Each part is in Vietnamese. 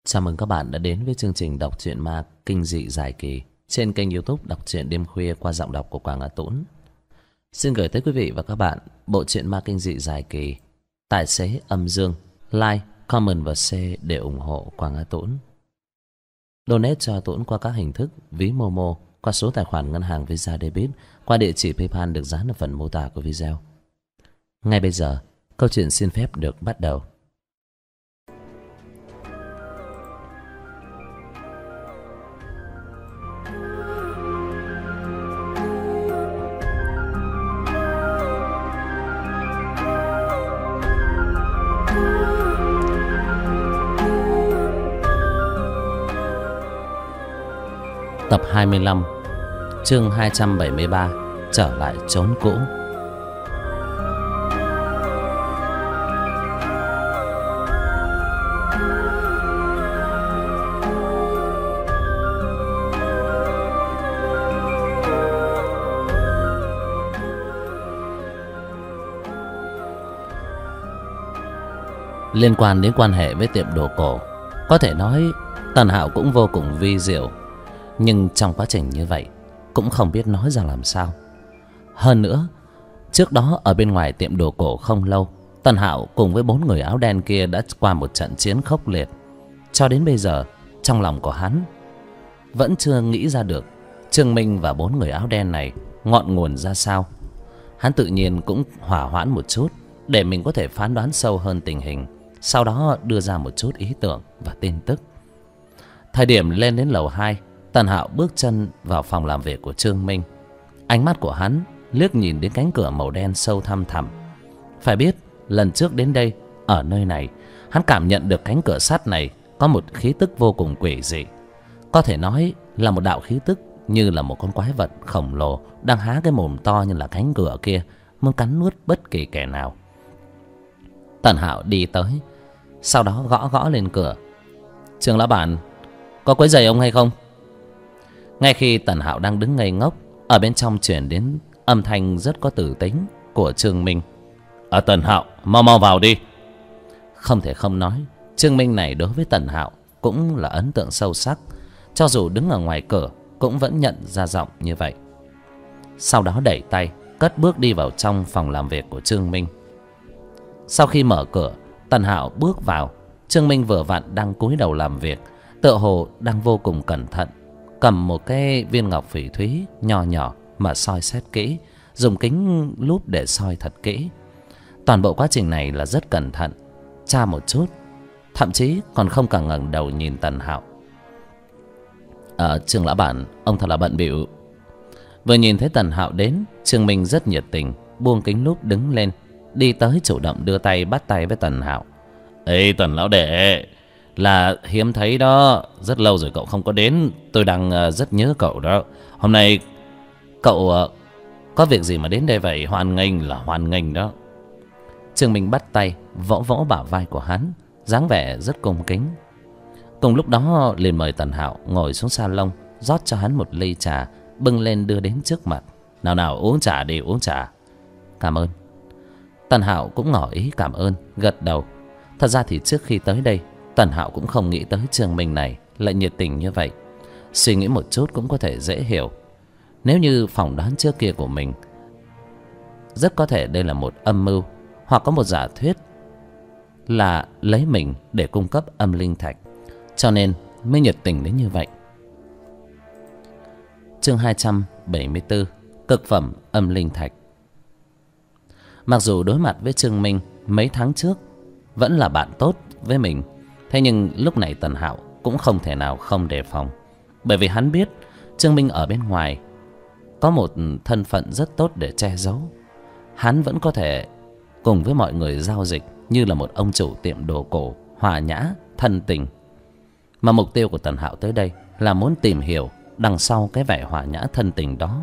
Chào mừng các bạn đã đến với chương trình đọc truyện ma kinh dị dài kỳ trên kênh YouTube Đọc truyện đêm khuya qua giọng đọc của Quảng Á Tũng. Xin gửi tới quý vị và các bạn bộ truyện ma kinh dị dài kỳ Tài xế âm dương. Like, comment và share để ủng hộ Quảng Á Tũng. Donate cho Tũng qua các hình thức ví Momo, qua số tài khoản ngân hàng Visa Debit, qua địa chỉ PayPal được dán ở phần mô tả của video. Ngay bây giờ, câu chuyện xin phép được bắt đầu. Tập 25, chương 273, trở lại chốn cũ. Liên quan đến quan hệ với tiệm đồ cổ, có thể nói Tần Hạo cũng vô cùng vi diệu. Nhưng trong quá trình như vậy cũng không biết nói ra làm sao. Hơn nữa, trước đó ở bên ngoài tiệm đồ cổ không lâu, Tần Hạo cùng với 4 người áo đen kia đã qua một trận chiến khốc liệt. Cho đến bây giờ, trong lòng của hắn vẫn chưa nghĩ ra được Trương Minh và 4 người áo đen này ngọn nguồn ra sao. Hắn tự nhiên cũng hỏa hoãn một chút để mình có thể phán đoán sâu hơn tình hình, sau đó đưa ra một chút ý tưởng và tin tức. Thời điểm lên đến lầu 2, Tần Hạo bước chân vào phòng làm việc của Trương Minh. Ánh mắt của hắn liếc nhìn đến cánh cửa màu đen sâu thăm thẳm. Phải biết, lần trước đến đây, ở nơi này, hắn cảm nhận được cánh cửa sắt này có một khí tức vô cùng quỷ dị. Có thể nói là một đạo khí tức như là một con quái vật khổng lồ đang há cái mồm to như là cánh cửa kia, muốn cắn nuốt bất kỳ kẻ nào. Tần Hạo đi tới, sau đó gõ gõ lên cửa. "Trương lão bản, có quấy rầy ông hay không?" Ngay khi Tần Hạo đang đứng ngây ngốc, ở bên trong truyền đến âm thanh rất có tử tính của Trương Minh. Tần Hạo, mau mau vào đi." Không thể không nói, Trương Minh này đối với Tần Hạo cũng là ấn tượng sâu sắc. Cho dù đứng ở ngoài cửa cũng vẫn nhận ra giọng như vậy. Sau đó đẩy tay, cất bước đi vào trong phòng làm việc của Trương Minh. Sau khi mở cửa, Tần Hạo bước vào. Trương Minh vừa vặn đang cúi đầu làm việc, tựa hồ đang vô cùng cẩn thận, cầm một cái viên ngọc phỉ thúy nhỏ nhỏ mà soi xét kỹ, dùng kính lúp để soi thật kỹ. Toàn bộ quá trình này là rất cẩn thận, tra một chút, thậm chí còn không cần ngẩng đầu nhìn Tần Hạo. Trương lão bản, ông thật là bận bịu." Vừa nhìn thấy Tần Hạo đến, Trương Minh rất nhiệt tình, buông kính lúp đứng lên, đi tới chủ động đưa tay bắt tay với Tần Hạo. "Ê Tần lão đệ, là hiếm thấy đó, rất lâu rồi cậu không có đến, tôi đang rất nhớ cậu đó. Hôm nay cậu có việc gì mà đến đây vậy? Hoan nghênh là hoan nghênh đó." Trương Minh bắt tay vỗ vỗ bả vai của hắn, dáng vẻ rất cung kính. Cùng lúc đó liền mời Tần Hạo ngồi xuống salon, rót cho hắn một ly trà, bưng lên đưa đến trước mặt. "Nào nào, uống trà đi, uống trà." "Cảm ơn." Tần Hạo cũng ngỏ ý cảm ơn, gật đầu. Thật ra thì trước khi tới đây, Tần Hạo cũng không nghĩ tới Trương Minh này lại nhiệt tình như vậy. Suy nghĩ một chút cũng có thể dễ hiểu. Nếu như phỏng đoán trước kia của mình, rất có thể đây là một âm mưu, hoặc có một giả thuyết là lấy mình để cung cấp âm linh thạch, cho nên mới nhiệt tình đến như vậy. Chương 274, cực phẩm âm linh thạch. Mặc dù đối mặt với Trương Minh mấy tháng trước vẫn là bạn tốt với mình, thế nhưng lúc này Tần Hạo cũng không thể nào không đề phòng. Bởi vì hắn biết Trương Minh ở bên ngoài có một thân phận rất tốt để che giấu. Hắn vẫn có thể cùng với mọi người giao dịch như là một ông chủ tiệm đồ cổ hòa nhã, thân tình. Mà mục tiêu của Tần Hạo tới đây là muốn tìm hiểu đằng sau cái vẻ hòa nhã thân tình đó.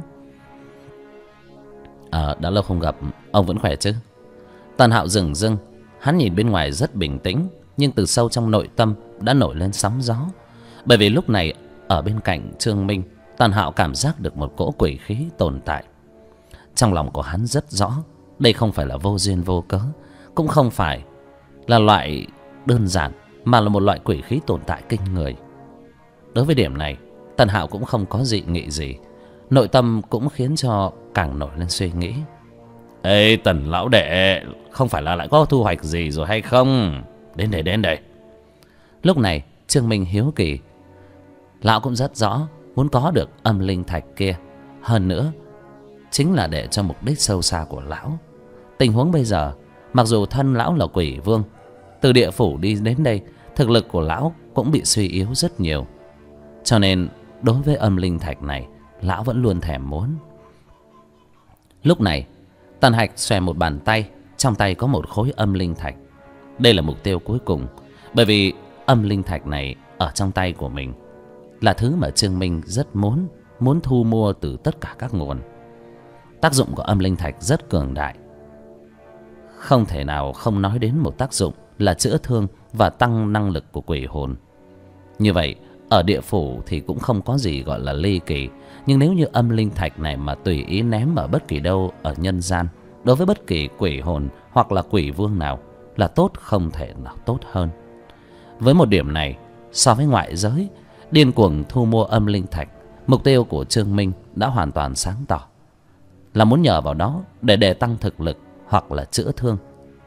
Đã lâu không gặp, ông vẫn khỏe chứ?" Tần Hạo dửng dưng, hắn nhìn bên ngoài rất bình tĩnh, nhưng từ sâu trong nội tâm đã nổi lên sóng gió. Bởi vì lúc này ở bên cạnh Trương Minh, Tần Hạo cảm giác được một cỗ quỷ khí tồn tại. Trong lòng của hắn rất rõ, đây không phải là vô duyên vô cớ, cũng không phải là loại đơn giản mà là một loại quỷ khí tồn tại kinh người. Đối với điểm này, Tần Hạo cũng không có dị nghị gì. Nội tâm cũng khiến cho càng nổi lên suy nghĩ. Ê Tần lão đệ, không phải là lại có thu hoạch gì rồi hay không? Đến đây, đến đây. Lúc này Trương Minh hiếu kỳ. Lão cũng rất rõ muốn có được âm linh thạch kia. Hơn nữa chính là để cho mục đích sâu xa của lão. Tình huống bây giờ, mặc dù thân lão là quỷ vương, từ địa phủ đi đến đây, thực lực của lão cũng bị suy yếu rất nhiều. Cho nên đối với âm linh thạch này, lão vẫn luôn thèm muốn. Lúc này Tần Hạch xòe một bàn tay, trong tay có một khối âm linh thạch. Đây là mục tiêu cuối cùng, bởi vì âm linh thạch này ở trong tay của mình là thứ mà Trương Minh rất muốn thu mua từ tất cả các nguồn. Tác dụng của âm linh thạch rất cường đại, không thể nào không nói đến một tác dụng là chữa thương và tăng năng lực của quỷ hồn. Như vậy ở địa phủ thì cũng không có gì gọi là ly kỳ. Nhưng nếu như âm linh thạch này mà tùy ý ném ở bất kỳ đâu ở nhân gian, đối với bất kỳ quỷ hồn hoặc là quỷ vương nào là tốt không thể nào tốt hơn. Với một điểm này, so với ngoại giới điên cuồng thu mua âm linh thạch, mục tiêu của Trương Minh đã hoàn toàn sáng tỏ, là muốn nhờ vào đó để tăng thực lực hoặc là chữa thương.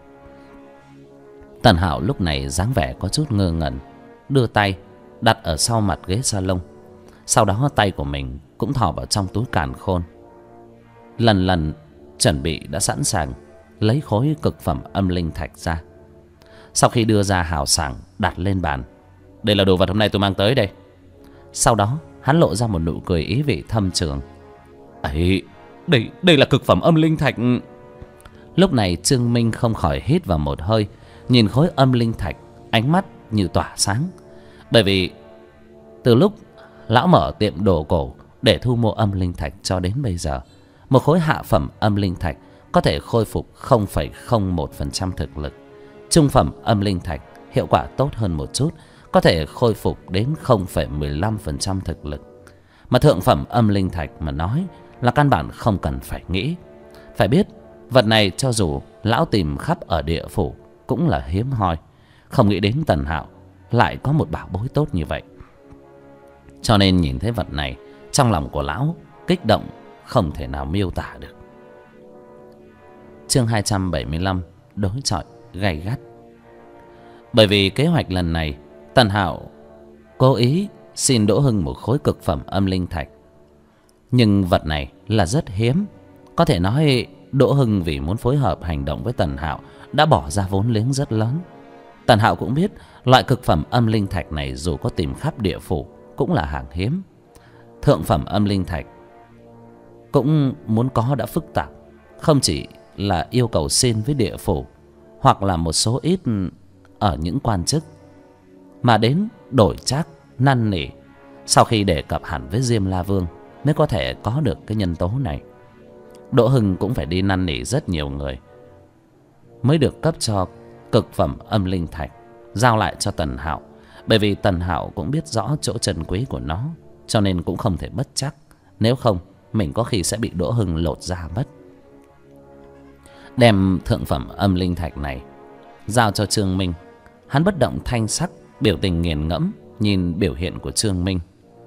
Tần Hạo lúc này dáng vẻ có chút ngơ ngẩn, đưa tay đặt ở sau mặt ghế salon. Sau đó tay của mình cũng thò vào trong túi càn khôn, lần lần chuẩn bị đã sẵn sàng lấy khối cực phẩm âm linh thạch ra. Sau khi đưa ra hào sảng đặt lên bàn, đây là đồ vật hôm nay tôi mang tới đây. Sau đó hắn lộ ra một nụ cười ý vị thâm trường. Ấy, đây là cực phẩm âm linh thạch. Lúc này Trương Minh không khỏi hít vào một hơi, nhìn khối âm linh thạch, ánh mắt như tỏa sáng. Bởi vì từ lúc lão mở tiệm đồ cổ để thu mua âm linh thạch cho đến bây giờ, một khối hạ phẩm âm linh thạch có thể khôi phục 0,01% thực lực. Trung phẩm âm linh thạch hiệu quả tốt hơn một chút, có thể khôi phục đến 0,15% thực lực. Mà thượng phẩm âm linh thạch mà nói là căn bản không cần phải nghĩ. Phải biết vật này cho dù lão tìm khắp ở địa phủ cũng là hiếm hoi. Không nghĩ đến Tần Hạo lại có một bảo bối tốt như vậy. Cho nên nhìn thấy vật này, trong lòng của lão kích động không thể nào miêu tả được. Chương 275 đối chọi gay gắt. Bởi vì kế hoạch lần này, Tần Hạo cố ý xin Đỗ Hưng một khối cực phẩm âm linh thạch. Nhưng vật này là rất hiếm. Có thể nói Đỗ Hưng vì muốn phối hợp hành động với Tần Hạo đã bỏ ra vốn liếng rất lớn. Tần Hạo cũng biết loại cực phẩm âm linh thạch này dù có tìm khắp địa phủ cũng là hàng hiếm. Thượng phẩm âm linh thạch cũng muốn có đã phức tạp, không chỉ là yêu cầu xin với địa phủ hoặc là một số ít ở những quan chức, mà đến đổi trác năn nỉ. Sau khi đề cập hẳn với Diêm La Vương mới có thể có được cái nhân tố này. Đỗ Hưng cũng phải đi năn nỉ rất nhiều người mới được cấp cho cực phẩm âm linh thạch, giao lại cho Tần Hạo. Bởi vì Tần Hạo cũng biết rõ chỗ trân quý của nó, cho nên cũng không thể bất chắc. Nếu không mình có khi sẽ bị Đỗ Hưng lột da mất. Đem thượng phẩm âm linh thạch này giao cho Trương Minh, hắn bất động thanh sắc, biểu tình nghiền ngẫm nhìn biểu hiện của Trương Minh.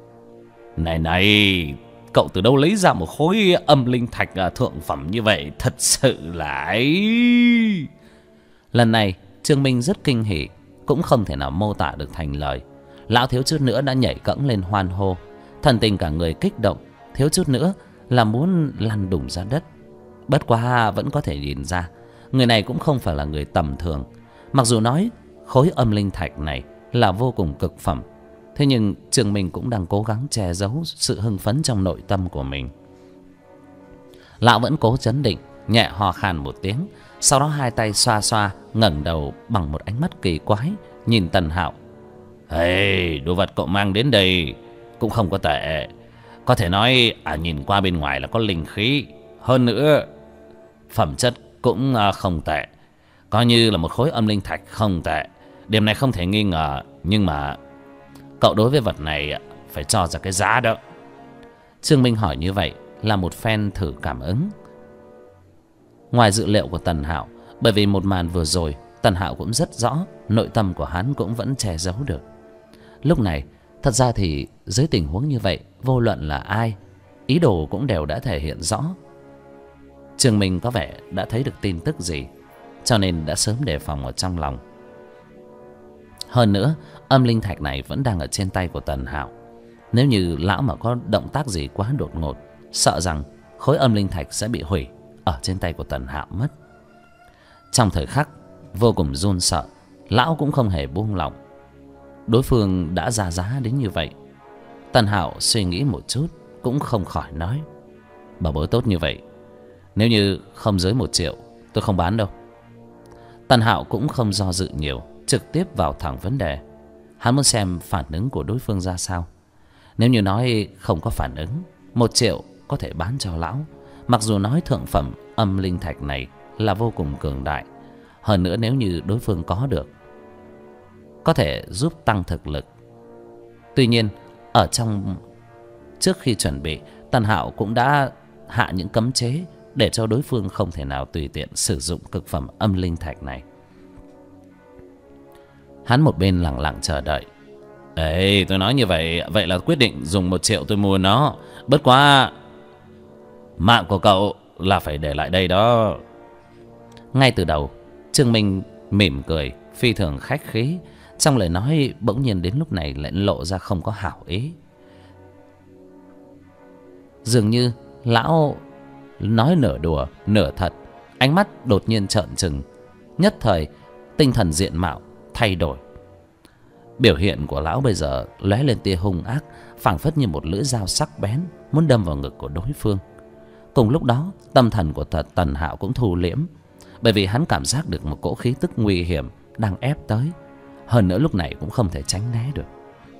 Này, cậu từ đâu lấy ra một khối âm linh thạch thượng phẩm như vậy? Thật sự là ấy. Lần này Trương Minh rất kinh hỉ, cũng không thể nào mô tả được thành lời. Lão thiếu chút nữa đã nhảy cẫng lên hoan hô, thần tình cả người kích động, thiếu chút nữa là muốn lăn đùng ra đất. Bất quá vẫn có thể nhìn ra người này cũng không phải là người tầm thường. Mặc dù nói khối âm linh thạch này là vô cùng cực phẩm, thế nhưng Trương Minh cũng đang cố gắng che giấu sự hưng phấn trong nội tâm của mình. Lão vẫn cố trấn định, nhẹ hò khan một tiếng, sau đó hai tay xoa xoa, ngẩng đầu bằng một ánh mắt kỳ quái nhìn Tần Hạo. Hey, đồ vật cậu mang đến đây cũng không có tệ. Có thể nói nhìn qua bên ngoài là có linh khí, hơn nữa phẩm chất cũng không tệ, coi như là một khối âm linh thạch không tệ. Điểm này không thể nghi ngờ. Nhưng mà cậu đối với vật này phải cho ra cái giá đó. Trương Minh hỏi như vậy là một phen thử cảm ứng. Ngoài dự liệu của Tần Hạo, bởi vì một màn vừa rồi Tần Hạo cũng rất rõ nội tâm của hắn cũng vẫn che giấu được. Lúc này thật ra thì dưới tình huống như vậy, vô luận là ai, ý đồ cũng đều đã thể hiện rõ. Trương Minh có vẻ đã thấy được tin tức gì, cho nên đã sớm đề phòng ở trong lòng. Hơn nữa, âm linh thạch này vẫn đang ở trên tay của Tần Hạo. Nếu như lão mà có động tác gì quá đột ngột, sợ rằng khối âm linh thạch sẽ bị hủy ở trên tay của Tần Hạo mất. Trong thời khắc vô cùng run sợ, lão cũng không hề buông lỏng. Đối phương đã ra giá đến như vậy. Tần Hạo suy nghĩ một chút, cũng không khỏi nói: bảo bối tốt như vậy, nếu như không dưới 1 triệu, tôi không bán đâu. Tần Hạo cũng không do dự nhiều, trực tiếp vào thẳng vấn đề. Hắn muốn xem phản ứng của đối phương ra sao. Nếu như nói không có phản ứng, 1 triệu có thể bán cho lão. Mặc dù nói thượng phẩm âm linh thạch này là vô cùng cường đại, hơn nữa nếu như đối phương có được, có thể giúp tăng thực lực. Tuy nhiên ở trong trước khi chuẩn bị, Tần Hạo cũng đã hạ những cấm chế để cho đối phương không thể nào tùy tiện sử dụng cực phẩm âm linh thạch này. Hắn một bên lặng lặng chờ đợi. Ê, tôi nói như vậy, vậy là quyết định dùng 1 triệu tôi mua nó. Bất quá mạng của cậu là phải để lại đây đó. Ngay từ đầu, Trương Minh mỉm cười, phi thường khách khí. Trong lời nói bỗng nhiên đến lúc này lại lộ ra không có hảo ý. Dường như lão nói nửa đùa nửa thật. Ánh mắt đột nhiên trợn trừng, nhất thời tinh thần diện mạo thay đổi. Biểu hiện của lão bây giờ lóe lên tia hung ác, phảng phất như một lưỡi dao sắc bén muốn đâm vào ngực của đối phương. Cùng lúc đó, tâm thần của Tần Hạo cũng thu liễm, bởi vì hắn cảm giác được một cỗ khí tức nguy hiểm đang ép tới. Hơn nữa lúc này cũng không thể tránh né được.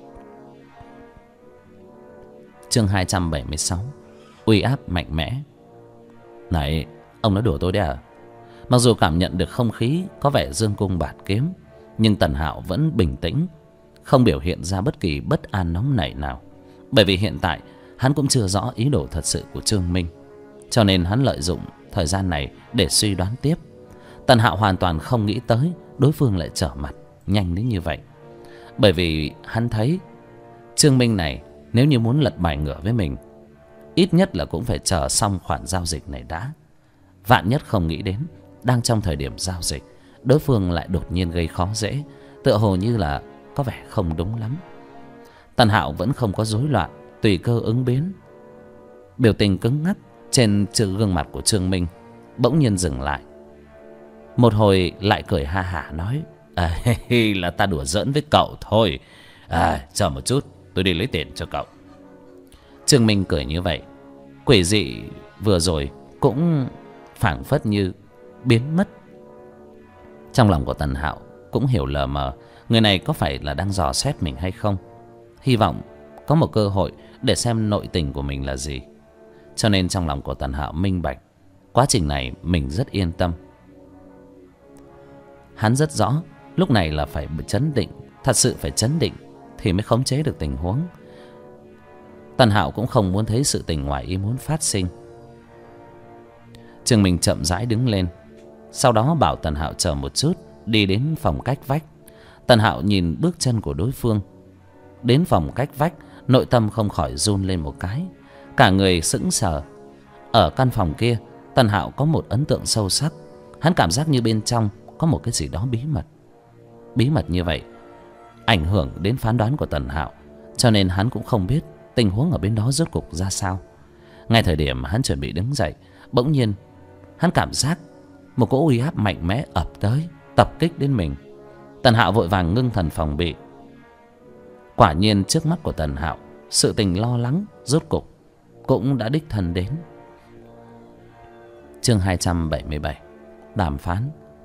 Chương 276: uy áp mạnh mẽ. Này, ông nói đùa tôi đấy à? Mặc dù cảm nhận được không khí có vẻ dương cung bạt kiếm, nhưng Tần Hạo vẫn bình tĩnh, không biểu hiện ra bất kỳ bất an nóng nảy nào. Bởi vì hiện tại hắn cũng chưa rõ ý đồ thật sự của Trương Minh, cho nên hắn lợi dụng thời gian này để suy đoán tiếp. Tần Hạo hoàn toàn không nghĩ tới đối phương lại trở mặt nhanh đến như vậy. Bởi vì hắn thấy Trương Minh này nếu như muốn lật bài ngửa với mình, ít nhất là cũng phải chờ xong khoản giao dịch này đã. Vạn nhất không nghĩ đến đang trong thời điểm giao dịch, đối phương lại đột nhiên gây khó dễ, tựa hồ như là có vẻ không đúng lắm. Tần Hạo vẫn không có rối loạn, tùy cơ ứng biến. Biểu tình cứng ngắc trên gương mặt của Trương Minh bỗng nhiên dừng lại. Một hồi lại cười ha hả nói: là ta đùa giỡn với cậu thôi. Chờ một chút, tôi đi lấy tiền cho cậu. Trương Minh cười như vậy, quỷ dị vừa rồi cũng phảng phất như biến mất. Trong lòng của Tần Hạo cũng hiểu lờ mờ, người này có phải là đang dò xét mình hay không, hy vọng có một cơ hội để xem nội tình của mình là gì. Cho nên trong lòng của Tần Hạo minh bạch, quá trình này mình rất yên tâm. Hắn rất rõ lúc này là phải chấn định, thật sự phải chấn định thì mới khống chế được tình huống. Tần Hạo cũng không muốn thấy sự tình ngoài ý muốn phát sinh. Trương Minh chậm rãi đứng lên, sau đó bảo Tần Hạo chờ một chút, đi đến phòng cách vách. Tần Hạo nhìn bước chân của đối phương đến phòng cách vách, nội tâm không khỏi run lên một cái, cả người sững sờ. Ở căn phòng kia, Tần Hạo có một ấn tượng sâu sắc. Hắn cảm giác như bên trong có một cái gì đó bí mật. Bí mật như vậy ảnh hưởng đến phán đoán của Tần Hạo, cho nên hắn cũng không biết tình huống ở bên đó rốt cục ra sao. Ngay thời điểm hắn chuẩn bị đứng dậy, bỗng nhiên hắn cảm giác một cỗ uy áp mạnh mẽ ập tới, tập kích đến mình. Tần Hạo vội vàng ngưng thần phòng bị. Quả nhiên trước mắt của Tần Hạo, sự tình lo lắng rốt cục cũng đã đích thân đến. Chương 277: đàm phán.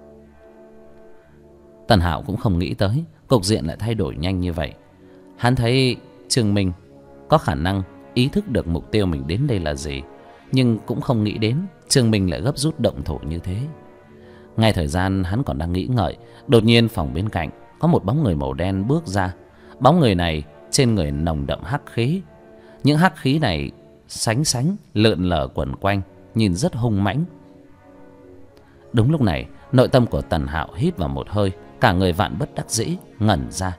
Tần Hạo cũng không nghĩ tới cục diện lại thay đổi nhanh như vậy. Hắn thấy Trương Minh có khả năng ý thức được mục tiêu mình đến đây là gì, nhưng cũng không nghĩ đến Trương Minh lại gấp rút động thủ như thế. Ngay thời gian hắn còn đang nghĩ ngợi, đột nhiên phòng bên cạnh có một bóng người màu đen bước ra. Bóng người này trên người nồng đậm hắc khí. Những hắc khí này sánh lượn lờ quẩn quanh, nhìn rất hung mãnh. Đúng lúc này, nội tâm của Tần Hạo hít vào một hơi, Cả người Vạn bất đắc dĩ ngẩn ra.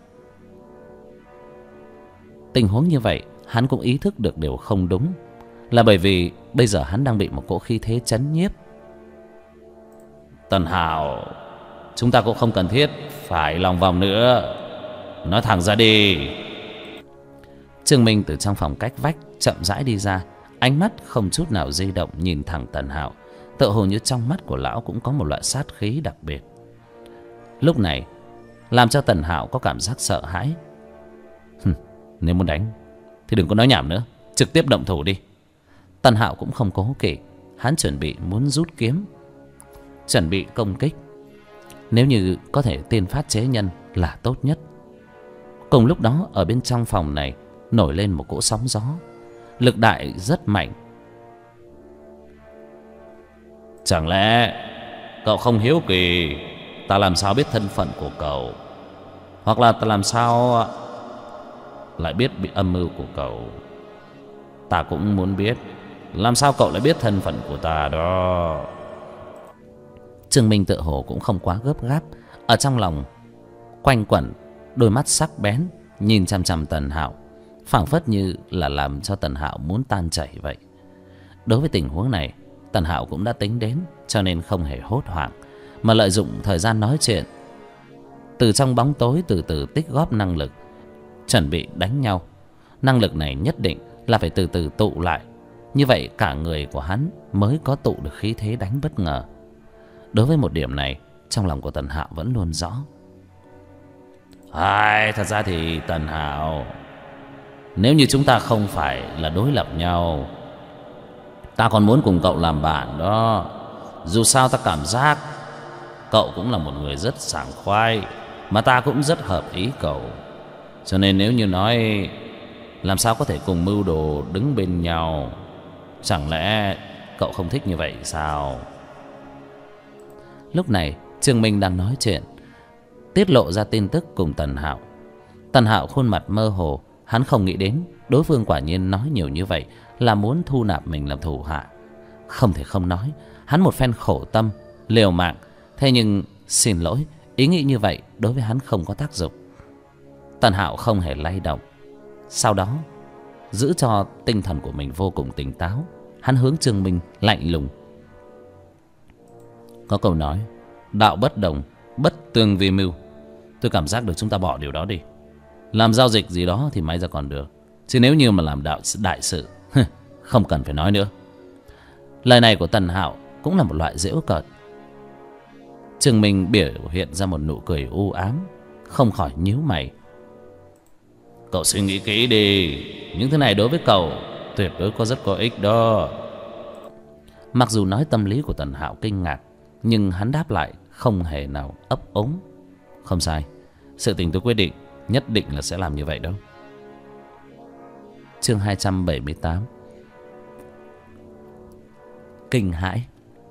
Tình huống như vậy hắn cũng ý thức được điều không đúng, là bởi vì bây giờ hắn đang bị một cỗ khí thế chấn nhiếp. Tần Hạo, chúng ta cũng không cần thiết phải lòng vòng nữa, nói thẳng ra đi. Trương Minh từ trong phòng cách vách chậm rãi đi ra, ánh mắt không chút nào di động nhìn thẳng Tần Hạo, tựa hồ như trong mắt của lão cũng có một loại sát khí đặc biệt. Lúc này làm cho Tần Hạo có cảm giác sợ hãi. Nếu muốn đánh thì đừng có nói nhảm nữa, trực tiếp động thủ đi. Tần Hạo cũng không cố kỵ, hắn chuẩn bị muốn rút kiếm, chuẩn bị công kích. Nếu như có thể tiên phát chế nhân là tốt nhất. Cùng lúc đó ở bên trong phòng này nổi lên một cỗ sóng gió, lực đại rất mạnh. Chẳng lẽ cậu không hiếu kỳ ta làm sao biết thân phận của cậu, hoặc là ta làm sao lại biết bị âm mưu của cậu? Ta cũng muốn biết làm sao cậu lại biết thân phận của ta đó. Trương Minh tựa hồ cũng không quá gấp gáp, ở trong lòng quanh quẩn đôi mắt sắc bén nhìn chằm chằm Tần Hạo, phảng phất như là làm cho Tần Hạo muốn tan chảy vậy. Đối với tình huống này Tần Hạo cũng đã tính đến, cho nên không hề hốt hoảng, mà lợi dụng thời gian nói chuyện, từ trong bóng tối từ từ tích góp năng lực, chuẩn bị đánh nhau. Năng lực này nhất định là phải từ từ tụ lại, như vậy cả người của hắn mới có tụ được khí thế đánh bất ngờ. Đối với một điểm này trong lòng của Tần Hạo vẫn luôn rõ. Thật ra thì Tần Hạo, nếu như chúng ta không phải là đối lập nhau, ta còn muốn cùng cậu làm bạn đó. Dù sao ta cảm giác cậu cũng là một người rất sảng khoái, mà ta cũng rất hợp ý cậu. Cho nên nếu như nói làm sao có thể cùng mưu đồ đứng bên nhau, chẳng lẽ cậu không thích như vậy sao? Lúc này Trương Minh đang nói chuyện, tiết lộ ra tin tức cùng Tần Hạo. Tần Hạo khuôn mặt mơ hồ, hắn không nghĩ đến đối phương quả nhiên nói nhiều như vậy là muốn thu nạp mình làm thủ hạ. Không thể không nói, hắn một phen khổ tâm liều mạng, thế nhưng xin lỗi, ý nghĩ như vậy đối với hắn không có tác dụng. Tần Hạo không hề lay động. Sau đó giữ cho tinh thần của mình vô cùng tỉnh táo, hắn hướng Trương Minh lạnh lùng. Có câu nói đạo bất đồng bất tương vi mưu. Tôi cảm giác được chúng ta bỏ điều đó đi. Làm giao dịch gì đó thì may ra còn được, chứ nếu như mà làm đại sự không cần phải nói nữa. Lời này của Tần Hạo cũng là một loại giễu cợt. Trương Minh biểu hiện ra một nụ cười u ám, không khỏi nhíu mày. Cậu suy nghĩ kỹ đi, những thứ này đối với cậu tuyệt đối rất có ích đó. Mặc dù nói tâm lý của Tần Hạo kinh ngạc, nhưng hắn đáp lại không hề nào ấp ống. Không sai, sự tình tôi quyết định nhất định là sẽ làm như vậy đó. Chương 278. Kinh hãi.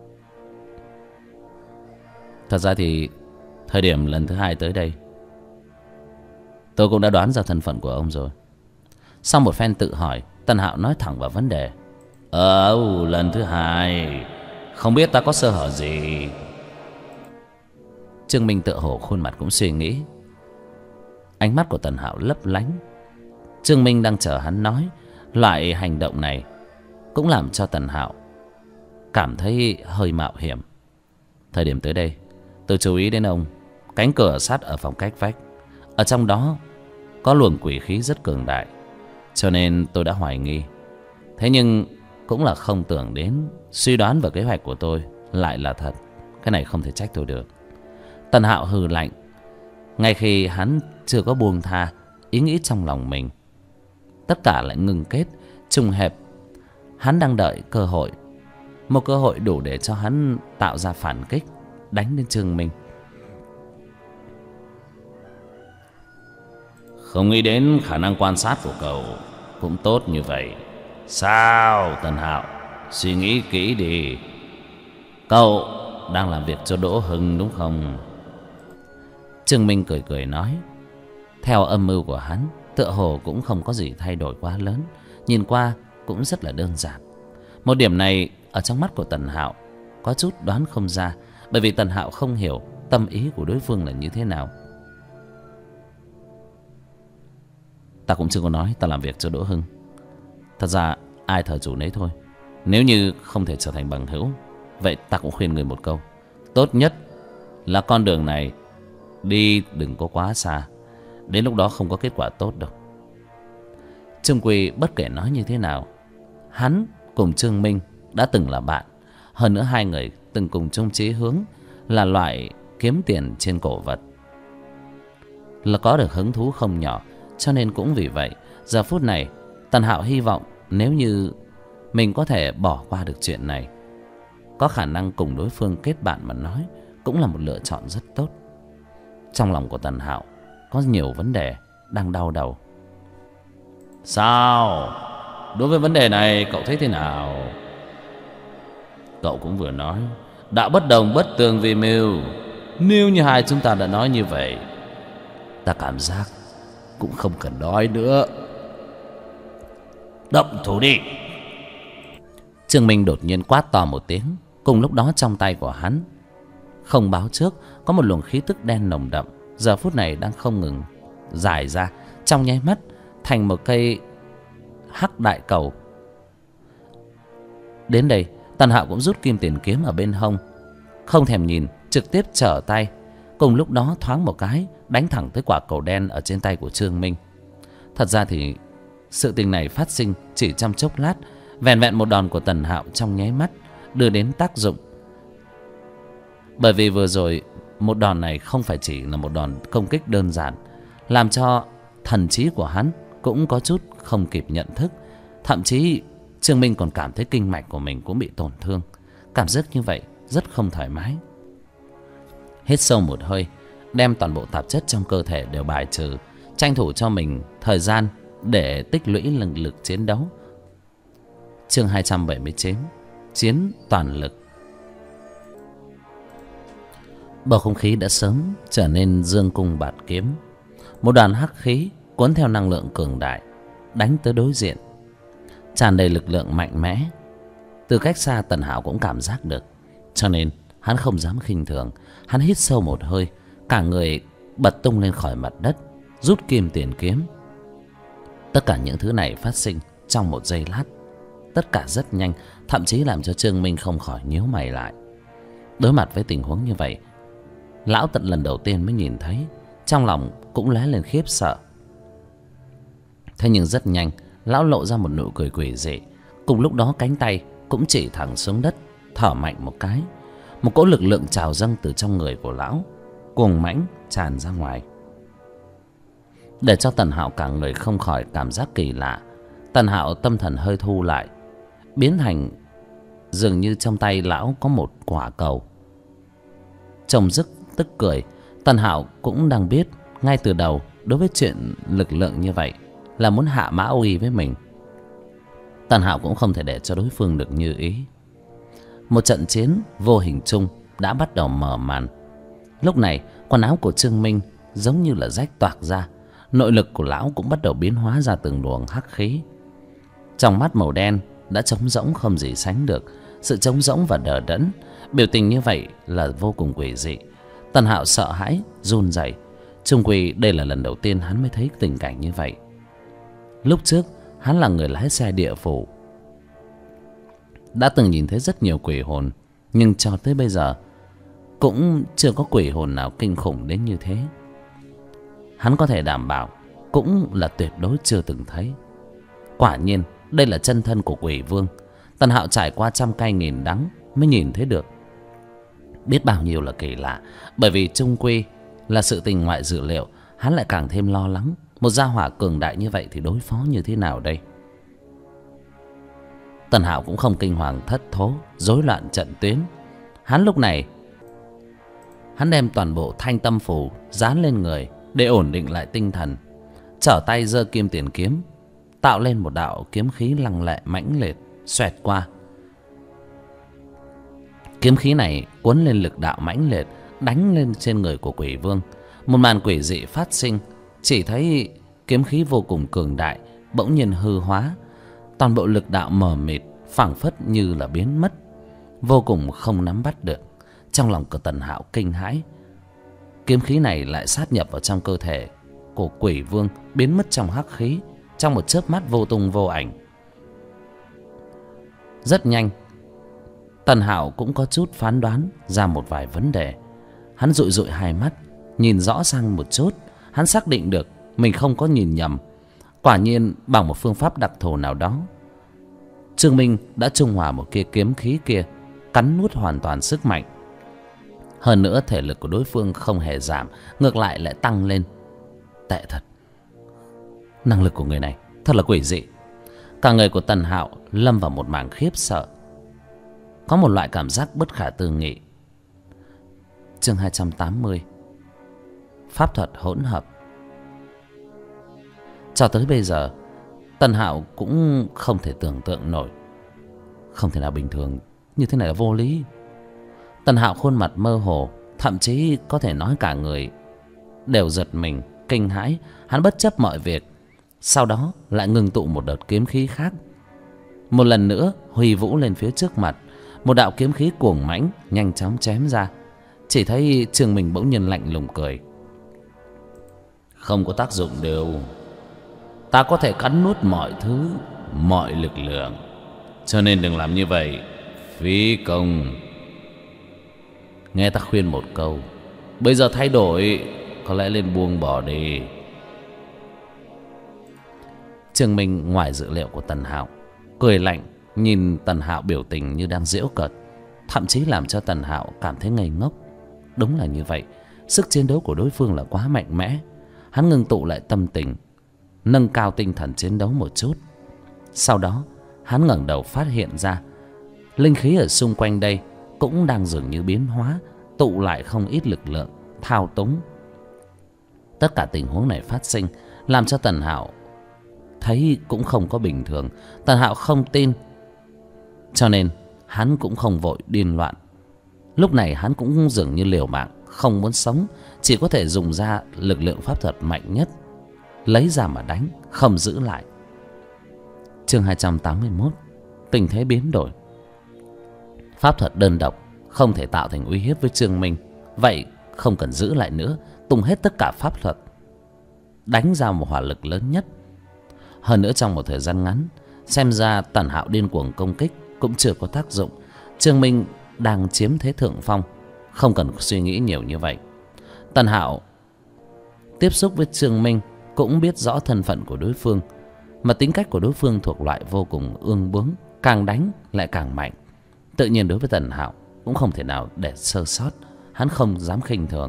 Thật ra thì thời điểm lần thứ hai tới đây, tôi cũng đã đoán ra thân phận của ông rồi. Sau một phen tự hỏi, Tần Hạo nói thẳng vào vấn đề. Lần thứ hai, không biết ta có sơ hở gì? Trương Minh tựa hồ khuôn mặt cũng suy nghĩ. Ánh mắt của Tần Hạo lấp lánh. Trương Minh đang chờ hắn nói. Loại hành động này cũng làm cho Tần Hạo cảm thấy hơi mạo hiểm. Thời điểm tới đây, tôi chú ý đến ông. Cánh cửa sắt ở phòng cách vách, ở trong đó có luồng quỷ khí rất cường đại, cho nên tôi đã hoài nghi. Thế nhưng cũng là không tưởng đến suy đoán và kế hoạch của tôi lại là thật. Cái này không thể trách tôi được. Tần Hạo hừ lạnh. Ngay khi hắn chưa có buông tha ý nghĩ trong lòng mình, tất cả lại ngừng kết, trùng hợp. Hắn đang đợi cơ hội, một cơ hội đủ để cho hắn tạo ra phản kích, đánh đến Trương Minh. Không nghĩ đến khả năng quan sát của cậu cũng tốt như vậy. Sao Tần Hạo, suy nghĩ kỹ đi. Cậu đang làm việc cho Đỗ Hưng đúng không? Trương Minh cười cười nói. Theo âm mưu của hắn, tựa hồ cũng không có gì thay đổi quá lớn, nhìn qua cũng rất là đơn giản. Một điểm này ở trong mắt của Tần Hạo có chút đoán không ra, bởi vì Tần Hạo không hiểu tâm ý của đối phương là như thế nào. Ta cũng chưa có nói ta làm việc cho Đỗ Hưng. Thật ra ai thờ chủ nấy thôi. Nếu như không thể trở thành bằng hữu, vậy ta cũng khuyên người một câu: tốt nhất là con đường này đi đừng có quá xa, đến lúc đó không có kết quả tốt đâu. Trương Quy bất kể nói như thế nào, hắn cùng Trương Minh đã từng là bạn. Hơn nữa hai người từng cùng chung chí hướng là loại kiếm tiền trên cổ vật, là có được hứng thú không nhỏ. Cho nên cũng vì vậy, giờ phút này Tần Hạo hy vọng nếu như mình có thể bỏ qua được chuyện này, có khả năng cùng đối phương kết bạn mà nói, cũng là một lựa chọn rất tốt. Trong lòng của Tần Hạo có nhiều vấn đề đang đau đầu. Sao? Đối với vấn đề này cậu thấy thế nào? Cậu cũng vừa nói đạo bất đồng bất tường vì mưu. Nếu như hai chúng ta đã nói như vậy, ta cảm giác cũng không cần nói nữa. Động thủ đi. Trương Minh đột nhiên quát to một tiếng. Cùng lúc đó trong tay của hắn, không báo trước, có một luồng khí tức đen nồng đậm giờ phút này đang không ngừng dài ra, trong nháy mắt thành một cây hắc đại cầu. Đến đây Tần Hạo cũng rút kim tiền kiếm ở bên hông, không thèm nhìn, trực tiếp trở tay. Cùng lúc đó thoáng một cái đánh thẳng tới quả cầu đen ở trên tay của Trương Minh. Thật ra thì sự tình này phát sinh chỉ trong chốc lát. Vẹn vẹn một đòn của Tần Hạo trong nháy mắt đưa đến tác dụng. Bởi vì vừa rồi một đòn này không phải chỉ là một đòn công kích đơn giản, làm cho thần trí của hắn cũng có chút không kịp nhận thức. Thậm chí Trương Minh còn cảm thấy kinh mạch của mình cũng bị tổn thương. Cảm giác như vậy rất không thoải mái. Hít sâu một hơi, đem toàn bộ tạp chất trong cơ thể đều bài trừ, tranh thủ cho mình thời gian để tích lũy lực chiến đấu. Chương 279: Chiến toàn lực. Bầu không khí đã sớm trở nên dương cung bạt kiếm. Một đoàn hắc khí cuốn theo năng lượng cường đại đánh tới đối diện, tràn đầy lực lượng mạnh mẽ. Từ cách xa Tần Hạo cũng cảm giác được, cho nên hắn không dám khinh thường. Hắn hít sâu một hơi, cả người bật tung lên khỏi mặt đất, rút kim tiền kiếm. Tất cả những thứ này phát sinh trong một giây lát, tất cả rất nhanh, thậm chí làm cho Trương Minh không khỏi nhíu mày lại. Đối mặt với tình huống như vậy, lão tận lần đầu tiên mới nhìn thấy, trong lòng cũng lóe lên khiếp sợ. Thế nhưng rất nhanh, lão lộ ra một nụ cười quỷ dị. Cùng lúc đó cánh tay cũng chỉ thẳng xuống đất, thở mạnh một cái. Một cỗ lực lượng trào dâng từ trong người của lão, cuồng mãnh tràn ra ngoài, để cho Tần Hạo cả người không khỏi cảm giác kỳ lạ. Tần Hạo tâm thần hơi thu lại, biến thành dường như trong tay lão có một quả cầu. Trông rất tức cười. Tần Hạo cũng đang biết ngay từ đầu đối với chuyện lực lượng như vậy là muốn hạ mã uy với mình. Tần Hạo cũng không thể để cho đối phương được như ý. Một trận chiến vô hình chung đã bắt đầu mở màn. Lúc này quần áo của Trương Minh giống như là rách toạc ra, nội lực của lão cũng bắt đầu biến hóa ra từng luồng hắc khí. Trong mắt màu đen đã trống rỗng không gì sánh được, sự trống rỗng và đờ đẫn. Biểu tình như vậy là vô cùng quỷ dị. Tần Hạo sợ hãi run rẩy. Chung quy đây là lần đầu tiên hắn mới thấy tình cảnh như vậy. Lúc trước hắn là người lái xe địa phủ, đã từng nhìn thấy rất nhiều quỷ hồn, nhưng cho tới bây giờ cũng chưa có quỷ hồn nào kinh khủng đến như thế. Hắn có thể đảm bảo cũng là tuyệt đối chưa từng thấy. Quả nhiên đây là chân thân của quỷ vương. Tần Hạo trải qua trăm cay nghìn đắng mới nhìn thấy được. Biết bao nhiêu là kỳ lạ. Bởi vì chung quy là sự tình ngoại dự liệu, hắn lại càng thêm lo lắng. Một gia hỏa cường đại như vậy thì đối phó như thế nào đây? Tần Hạo cũng không kinh hoàng thất thố, rối loạn trận tuyến. Hắn lúc này, hắn đem toàn bộ thanh tâm phù dán lên người để ổn định lại tinh thần. Trở tay giơ kim tiền kiếm, tạo lên một đạo kiếm khí lăng lệ mãnh liệt xoẹt qua. Kiếm khí này cuốn lên lực đạo mãnh liệt, đánh lên trên người của quỷ vương. Một màn quỷ dị phát sinh. Chỉ thấy kiếm khí vô cùng cường đại bỗng nhiên hư hóa, toàn bộ lực đạo mờ mịt, phảng phất như là biến mất, vô cùng không nắm bắt được. Trong lòng của Tần Hạo kinh hãi, kiếm khí này lại sát nhập vào trong cơ thể của quỷ vương, biến mất trong hắc khí trong một chớp mắt vô tung vô ảnh. Rất nhanh, Tần Hạo cũng có chút phán đoán ra một vài vấn đề. Hắn dụi dụi hai mắt, nhìn rõ sang một chút. Hắn xác định được mình không có nhìn nhầm. Quả nhiên bằng một phương pháp đặc thù nào đó, Trương Minh đã trung hòa một kia kiếm khí kia, cắn nuốt hoàn toàn sức mạnh. Hơn nữa thể lực của đối phương không hề giảm, ngược lại lại tăng lên. Tệ thật, năng lực của người này thật là quỷ dị. Cả người của Tần Hạo lâm vào một mảng khiếp sợ, có một loại cảm giác bất khả tư nghị. Chương 280, pháp thuật hỗn hợp. Cho tới bây giờ Tần Hạo cũng không thể tưởng tượng nổi. Không thể nào bình thường như thế này là vô lý. Tần Hạo khuôn mặt mơ hồ, thậm chí có thể nói cả người đều giật mình, kinh hãi. Hắn bất chấp mọi việc, sau đó lại ngừng tụ một đợt kiếm khí khác. Một lần nữa huy vũ lên phía trước mặt. Một đạo kiếm khí cuồng mãnh nhanh chóng chém ra. Chỉ thấy Trương Minh bỗng nhiên lạnh lùng cười. Không có tác dụng đâu. Ta có thể cắn nuốt mọi thứ, mọi lực lượng, cho nên đừng làm như vậy, phí công. Nghe ta khuyên một câu, bây giờ thay đổi, có lẽ nên buông bỏ đi. Trương Minh ngoài dự liệu của Tần Hạo, cười lạnh nhìn Tần Hạo biểu tình như đang giễu cợt, thậm chí làm cho Tần Hạo cảm thấy ngây ngốc. Đúng là như vậy, sức chiến đấu của đối phương là quá mạnh mẽ. Hắn ngưng tụ lại tâm tình, nâng cao tinh thần chiến đấu một chút. Sau đó hắn ngẩng đầu phát hiện ra linh khí ở xung quanh đây cũng đang dường như biến hóa, tụ lại không ít lực lượng thao túng. Tất cả tình huống này phát sinh làm cho Tần Hạo thấy cũng không có bình thường. Tần Hạo không tin, cho nên hắn cũng không vội điên loạn. Lúc này hắn cũng dường như liều mạng, không muốn sống, chỉ có thể dùng ra lực lượng pháp thuật mạnh nhất, lấy ra mà đánh, không giữ lại. Chương 281, tình thế biến đổi. Pháp thuật đơn độc không thể tạo thành uy hiếp với Trương Minh, vậy không cần giữ lại nữa, tung hết tất cả pháp thuật, đánh ra một hỏa lực lớn nhất. Hơn nữa trong một thời gian ngắn, xem ra Tần Hạo điên cuồng công kích cũng chưa có tác dụng. Trương Minh đang chiếm thế thượng phong, không cần suy nghĩ nhiều như vậy. Tần Hạo tiếp xúc với Trương Minh cũng biết rõ thân phận của đối phương, mà tính cách của đối phương thuộc loại vô cùng ương bướng, càng đánh lại càng mạnh. Tự nhiên đối với Tần Hạo cũng không thể nào để sơ sót, hắn không dám khinh thường.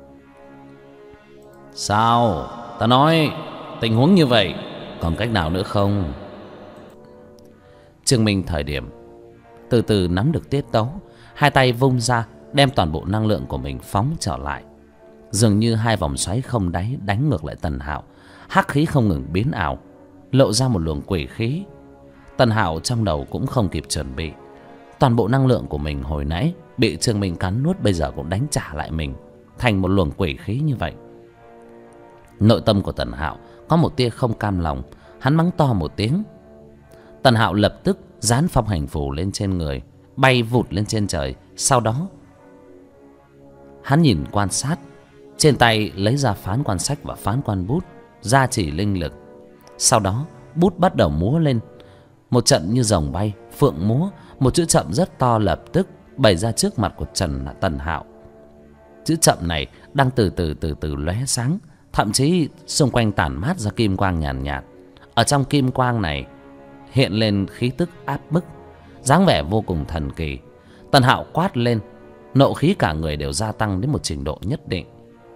Sao? Ta nói tình huống như vậy còn cách nào nữa không? Trương Minh thời điểm từ từ nắm được tiết tấu, hai tay vung ra, đem toàn bộ năng lượng của mình phóng trở lại. Dường như hai vòng xoáy không đáy đánh ngược lại Tần Hạo. Hắc khí không ngừng biến ảo, lộ ra một luồng quỷ khí. Tần Hạo trong đầu cũng không kịp chuẩn bị, toàn bộ năng lượng của mình hồi nãy bị Trương Minh cắn nuốt, bây giờ cũng đánh trả lại mình thành một luồng quỷ khí như vậy. Nội tâm của Tần Hạo có một tia không cam lòng, hắn mắng to một tiếng. Tần Hạo lập tức dán phong hành phù lên trên người, bay vụt lên trên trời. Sau đó hắn nhìn quan sát, trên tay lấy ra phán quan sách và phán quan bút, gia trì linh lực. Sau đó bút bắt đầu múa lên, một trận như rồng bay, phượng múa. Một chữ chậm rất to lập tức bày ra trước mặt của Tần Hạo. Chữ chậm này đang từ từ lóe sáng, thậm chí xung quanh tản mát ra kim quang nhàn nhạt. Ở trong kim quang này hiện lên khí tức áp bức, dáng vẻ vô cùng thần kỳ. Tần Hạo quát lên, nộ khí cả người đều gia tăng đến một trình độ nhất định.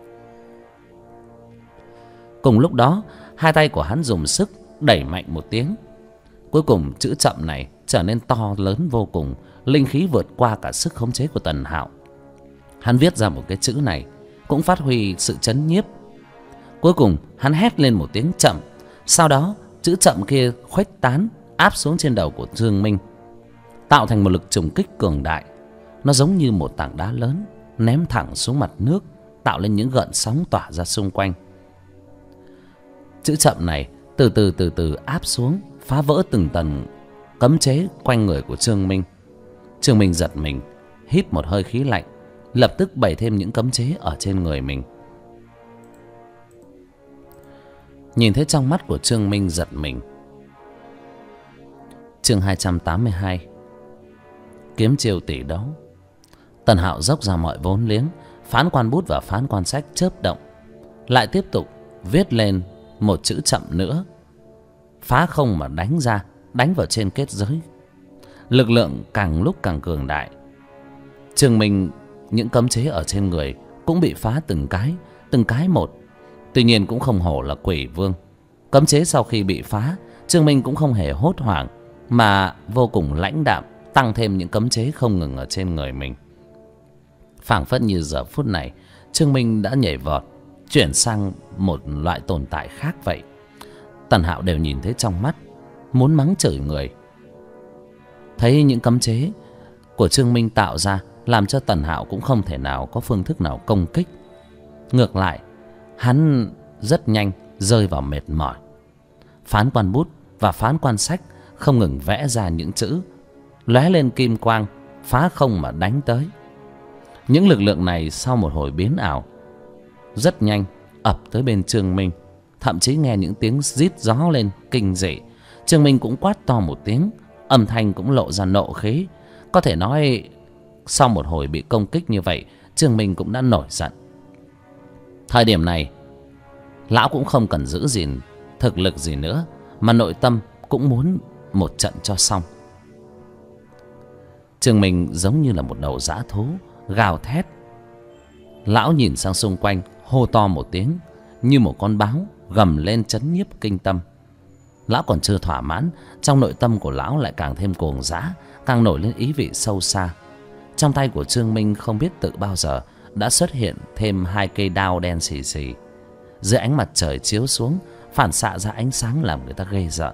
Cùng lúc đó, hai tay của hắn dùng sức đẩy mạnh một tiếng. Cuối cùng chữ chậm này trở nên to lớn vô cùng, linh khí vượt qua cả sức khống chế của Tần Hạo. Hắn viết ra một cái chữ này cũng phát huy sự chấn nhiếp. Cuối cùng hắn hét lên một tiếng chậm, sau đó chữ chậm kia khuếch tán áp xuống trên đầu của Trương Minh, tạo thành một lực trùng kích cường đại. Nó giống như một tảng đá lớn ném thẳng xuống mặt nước, tạo lên những gợn sóng tỏa ra xung quanh. Chữ chậm này từ từ áp xuống, phá vỡ từng tầng cấm chế quanh người của Trương Minh. Trương Minh giật mình, hít một hơi khí lạnh, lập tức bày thêm những cấm chế ở trên người mình. Nhìn thấy trong mắt của Trương Minh giật mình. Chương 282. Kiếm chiêu tỷ đấu. Tần Hạo dốc ra mọi vốn liếng, phán quan bút và phán quan sách chớp động, lại tiếp tục viết lên một chữ chậm nữa. Phá không mà đánh ra, đánh vào trên kết giới. Lực lượng càng lúc càng cường đại. Trương Minh những cấm chế ở trên người cũng bị phá từng cái một. Tuy nhiên cũng không hổ là Quỷ Vương. Cấm chế sau khi bị phá, Trương Minh cũng không hề hốt hoảng, mà vô cùng lãnh đạm tăng thêm những cấm chế không ngừng ở trên người mình. Phảng phất như giờ phút này Trương Minh đã nhảy vọt, chuyển sang một loại tồn tại khác vậy. Tần Hạo đều nhìn thấy trong mắt, muốn mắng chửi người. Thấy những cấm chế của Trương Minh tạo ra, làm cho Tần Hạo cũng không thể nào có phương thức nào công kích. Ngược lại, hắn rất nhanh rơi vào mệt mỏi. Phán quan bút và phán quan sách không ngừng vẽ ra những chữ, lóe lên kim quang, phá không mà đánh tới. Những lực lượng này sau một hồi biến ảo, rất nhanh ập tới bên Trương Minh. Thậm chí nghe những tiếng rít gió lên kinh dị. Trương Minh cũng quát to một tiếng, âm thanh cũng lộ ra nộ khí. Có thể nói sau một hồi bị công kích như vậy, Trương Minh cũng đã nổi giận. Thời điểm này, lão cũng không cần giữ gìn thực lực gì nữa, mà nội tâm cũng muốn một trận cho xong. Trương Minh giống như là một đầu dã thú gào thét. Lão nhìn sang xung quanh, hô to một tiếng, như một con báo gầm lên trấn nhiếp kinh tâm. Lão còn chưa thỏa mãn, trong nội tâm của lão lại càng thêm cuồng dã, càng nổi lên ý vị sâu xa. Trong tay của Trương Minh không biết từ bao giờ đã xuất hiện thêm 2 cây đao đen xì xì. Dưới ánh mặt trời chiếu xuống, phản xạ ra ánh sáng làm người ta ghê rợn.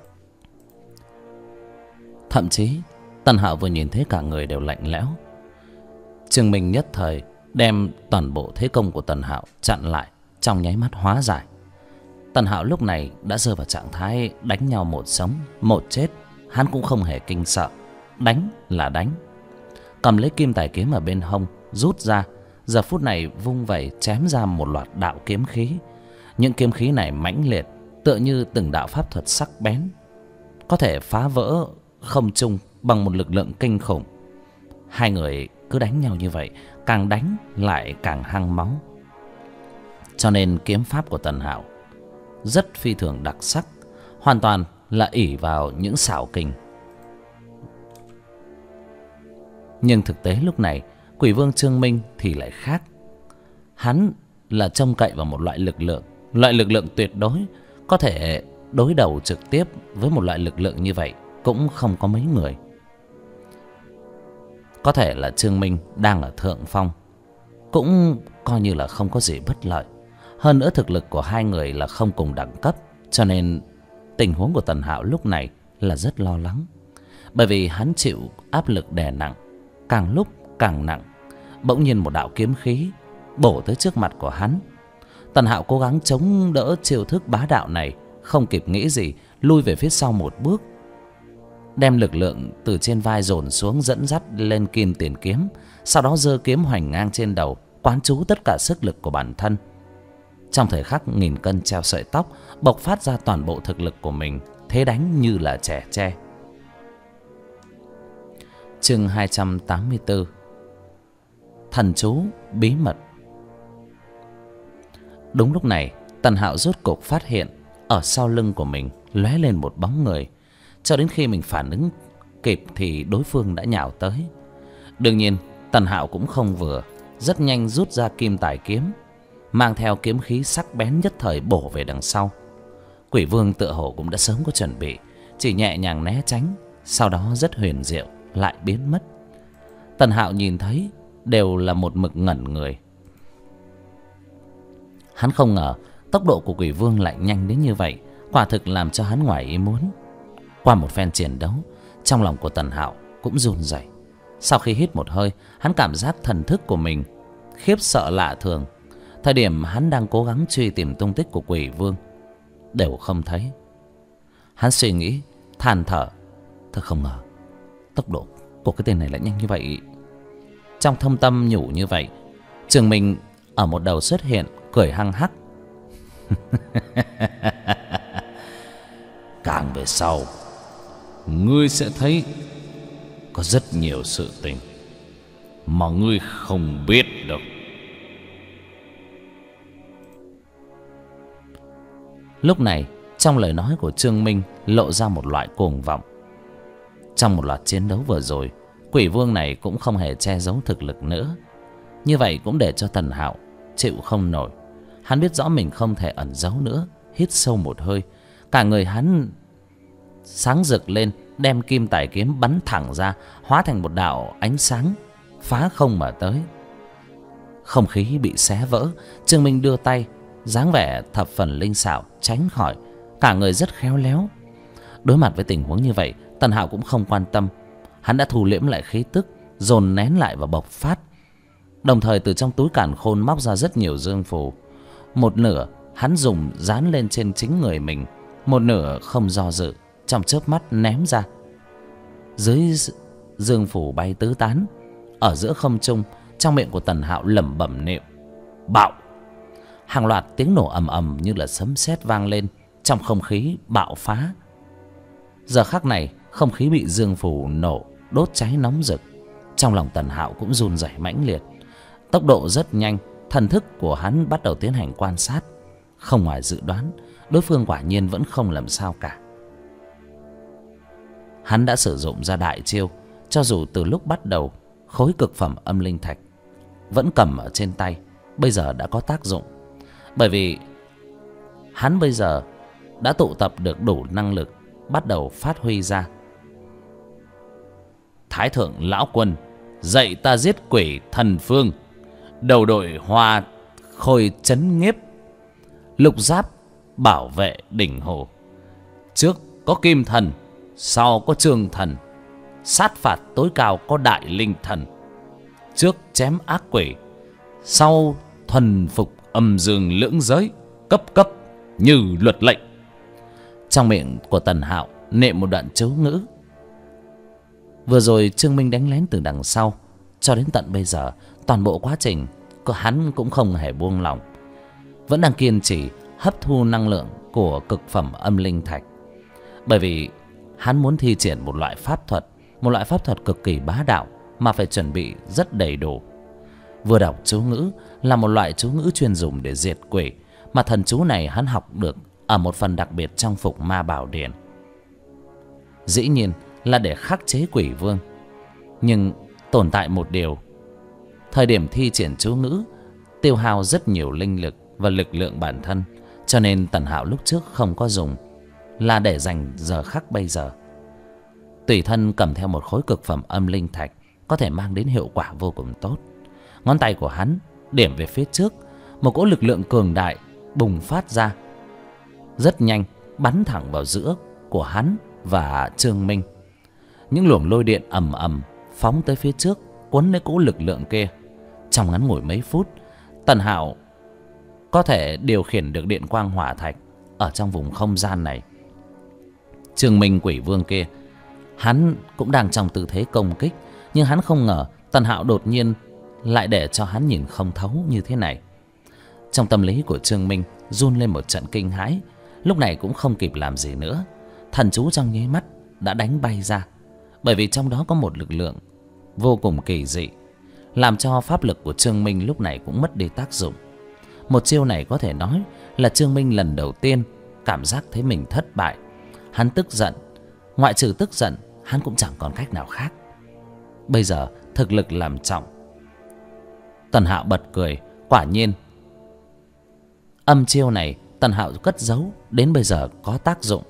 Thậm chí Tần Hạo vừa nhìn thấy cả người đều lạnh lẽo. Trương Minh nhất thời đem toàn bộ thế công của Tần Hạo chặn lại, trong nháy mắt hóa giải. Tần Hạo lúc này đã rơi vào trạng thái đánh nhau một sống một chết. Hắn cũng không hề kinh sợ, đánh là đánh. Cầm lấy kim tài kiếm ở bên hông rút ra, giờ phút này vung vẩy chém ra một loạt đạo kiếm khí. Những kiếm khí này mãnh liệt, tựa như từng đạo pháp thuật sắc bén, có thể phá vỡ không trung bằng một lực lượng kinh khủng. Hai người cứ đánh nhau như vậy, càng đánh lại càng hăng máu. Cho nên kiếm pháp của Tần Hạo rất phi thường đặc sắc, hoàn toàn là ỷ vào những xảo kình. Nhưng thực tế lúc này Quỷ Vương Trương Minh thì lại khác. Hắn là trông cậy vào một loại lực lượng tuyệt đối, có thể đối đầu trực tiếp với một loại lực lượng như vậy cũng không có mấy người. Có thể là Trương Minh đang ở thượng phong, cũng coi như là không có gì bất lợi. Hơn nữa thực lực của hai người là không cùng đẳng cấp, cho nên tình huống của Tần Hạo lúc này là rất lo lắng. Bởi vì hắn chịu áp lực đè nặng, càng lúc càng nặng. Bỗng nhiên một đạo kiếm khí bổ tới trước mặt của hắn. Tần Hạo cố gắng chống đỡ chiêu thức bá đạo này, không kịp nghĩ gì, lui về phía sau một bước, đem lực lượng từ trên vai dồn xuống, dẫn dắt lên kim tiền kiếm. Sau đó giơ kiếm hoành ngang trên đầu, quán trú tất cả sức lực của bản thân. Trong thời khắc nghìn cân treo sợi tóc, bộc phát ra toàn bộ thực lực của mình, thế đánh như là trẻ tre. Chương 284. Thần chú bí mật. Đúng lúc này, Tần Hạo rốt cục phát hiện ở sau lưng của mình lóe lên một bóng người. Cho đến khi mình phản ứng kịp thì đối phương đã nhào tới. Đương nhiên Tần Hạo cũng không vừa, rất nhanh rút ra kim tài kiếm, mang theo kiếm khí sắc bén nhất thời bổ về đằng sau. Quỷ Vương tựa hồ cũng đã sớm có chuẩn bị, chỉ nhẹ nhàng né tránh, sau đó rất huyền diệu lại biến mất. Tần Hạo nhìn thấy đều là một mực ngẩn người. Hắn không ngờ tốc độ của Quỷ Vương lại nhanh đến như vậy, quả thực làm cho hắn ngoài ý muốn. Qua một phen chiến đấu, trong lòng của Tần Hạo cũng run rẩy. Sau khi hít một hơi, hắn cảm giác thần thức của mình khiếp sợ lạ thường. Thời điểm hắn đang cố gắng truy tìm tung tích của Quỷ Vương đều không thấy. Hắn suy nghĩ, than thở, thật không ngờ tốc độ của cái tên này lại nhanh như vậy. Trong thâm tâm nhủ như vậy, Trương Minh ở một đầu xuất hiện, cười hăng hắc. Càng về sau, ngươi sẽ thấy có rất nhiều sự tình mà ngươi không biết đâu. Lúc này, trong lời nói của Trương Minh lộ ra một loại cuồng vọng. Trong một loạt chiến đấu vừa rồi, quỷ vương này cũng không hề che giấu thực lực nữa. Như vậy cũng để cho Tần Hạo chịu không nổi. Hắn biết rõ mình không thể ẩn giấu nữa. Hít sâu một hơi, cả người hắn sáng rực lên, đem kim tài kiếm bắn thẳng ra, hóa thành một đạo ánh sáng phá không mà tới. Không khí bị xé vỡ. Trương Minh đưa tay, dáng vẻ thập phần linh xảo, tránh khỏi. Cả người rất khéo léo. Đối mặt với tình huống như vậy, Tần Hạo cũng không quan tâm. Hắn đã thu liễm lại khí tức, dồn nén lại và bộc phát. Đồng thời từ trong túi càn khôn móc ra rất nhiều dương phù. Một nửa hắn dùng dán lên trên chính người mình, một nửa không do dự, trong chớp mắt ném ra. Dưới dương phù bay tứ tán. Ở giữa không trung, trong miệng của Tần Hạo lẩm bẩm niệm: bạo. Hàng loạt tiếng nổ ầm ầm như là sấm sét vang lên, trong không khí bạo phá. Giờ khắc này, không khí bị dương phù nổ đốt cháy nóng rực. Trong lòng Tần Hạo cũng run rẩy mãnh liệt. Tốc độ rất nhanh, thần thức của hắn bắt đầu tiến hành quan sát. Không ngoài dự đoán, đối phương quả nhiên vẫn không làm sao cả. Hắn đã sử dụng ra đại chiêu. Cho dù từ lúc bắt đầu, khối cực phẩm âm linh thạch vẫn cầm ở trên tay, bây giờ đã có tác dụng. Bởi vì hắn bây giờ đã tụ tập được đủ năng lực, bắt đầu phát huy ra. Thái thượng lão quân, dạy ta giết quỷ thần phương. Đầu đội hoa khôi chấn nhiếp. Lục giáp bảo vệ đỉnh hồ. Trước có kim thần, sau có trương thần. Sát phạt tối cao có đại linh thần. Trước chém ác quỷ, sau thuần phục âm dương lưỡng giới. Cấp cấp như luật lệnh. Trong miệng của Tần Hạo niệm một đoạn chú ngữ. Vừa rồi Trương Minh đánh lén từ đằng sau, cho đến tận bây giờ toàn bộ quá trình hắn cũng không hề buông lỏng, vẫn đang kiên trì hấp thu năng lượng của cực phẩm âm linh thạch. Bởi vì hắn muốn thi triển một loại pháp thuật, một loại pháp thuật cực kỳ bá đạo mà phải chuẩn bị rất đầy đủ. Vừa đọc chú ngữ là một loại chú ngữ chuyên dùng để diệt quỷ, mà thần chú này hắn học được ở một phần đặc biệt trong Phục Ma Bảo Điển. Dĩ nhiên là để khắc chế quỷ vương. Nhưng tồn tại một điều: thời điểm thi triển chú ngữ tiêu hao rất nhiều linh lực và lực lượng bản thân, cho nên Tần Hạo lúc trước không có dùng, là để dành giờ khắc bây giờ. Tùy thân cầm theo một khối cực phẩm âm linh thạch có thể mang đến hiệu quả vô cùng tốt. Ngón tay của hắn điểm về phía trước, một cỗ lực lượng cường đại bùng phát ra, rất nhanh bắn thẳng vào giữa của hắn và Trương Minh. Những luồng lôi điện ầm ầm phóng tới phía trước, cuốn lấy cỗ lực lượng kia. Trong ngắn ngủi mấy phút, Tần Hạo có thể điều khiển được điện quang hỏa thạch ở trong vùng không gian này. Trương Minh quỷ vương kia, hắn cũng đang trong tư thế công kích, nhưng hắn không ngờ Tần Hạo đột nhiên lại để cho hắn nhìn không thấu như thế này. Trong tâm lý của Trương Minh run lên một trận kinh hãi. Lúc này cũng không kịp làm gì nữa, thần chú trong nháy mắt đã đánh bay ra. Bởi vì trong đó có một lực lượng vô cùng kỳ dị, làm cho pháp lực của Trương Minh lúc này cũng mất đi tác dụng. Một chiêu này có thể nói là Trương Minh lần đầu tiên cảm giác thấy mình thất bại. Hắn tức giận, ngoại trừ tức giận hắn cũng chẳng còn cách nào khác. Bây giờ thực lực làm trọng. Tần Hạo bật cười. Quả nhiên âm chiêu này Tần Hạo cất giấu đến bây giờ có tác dụng.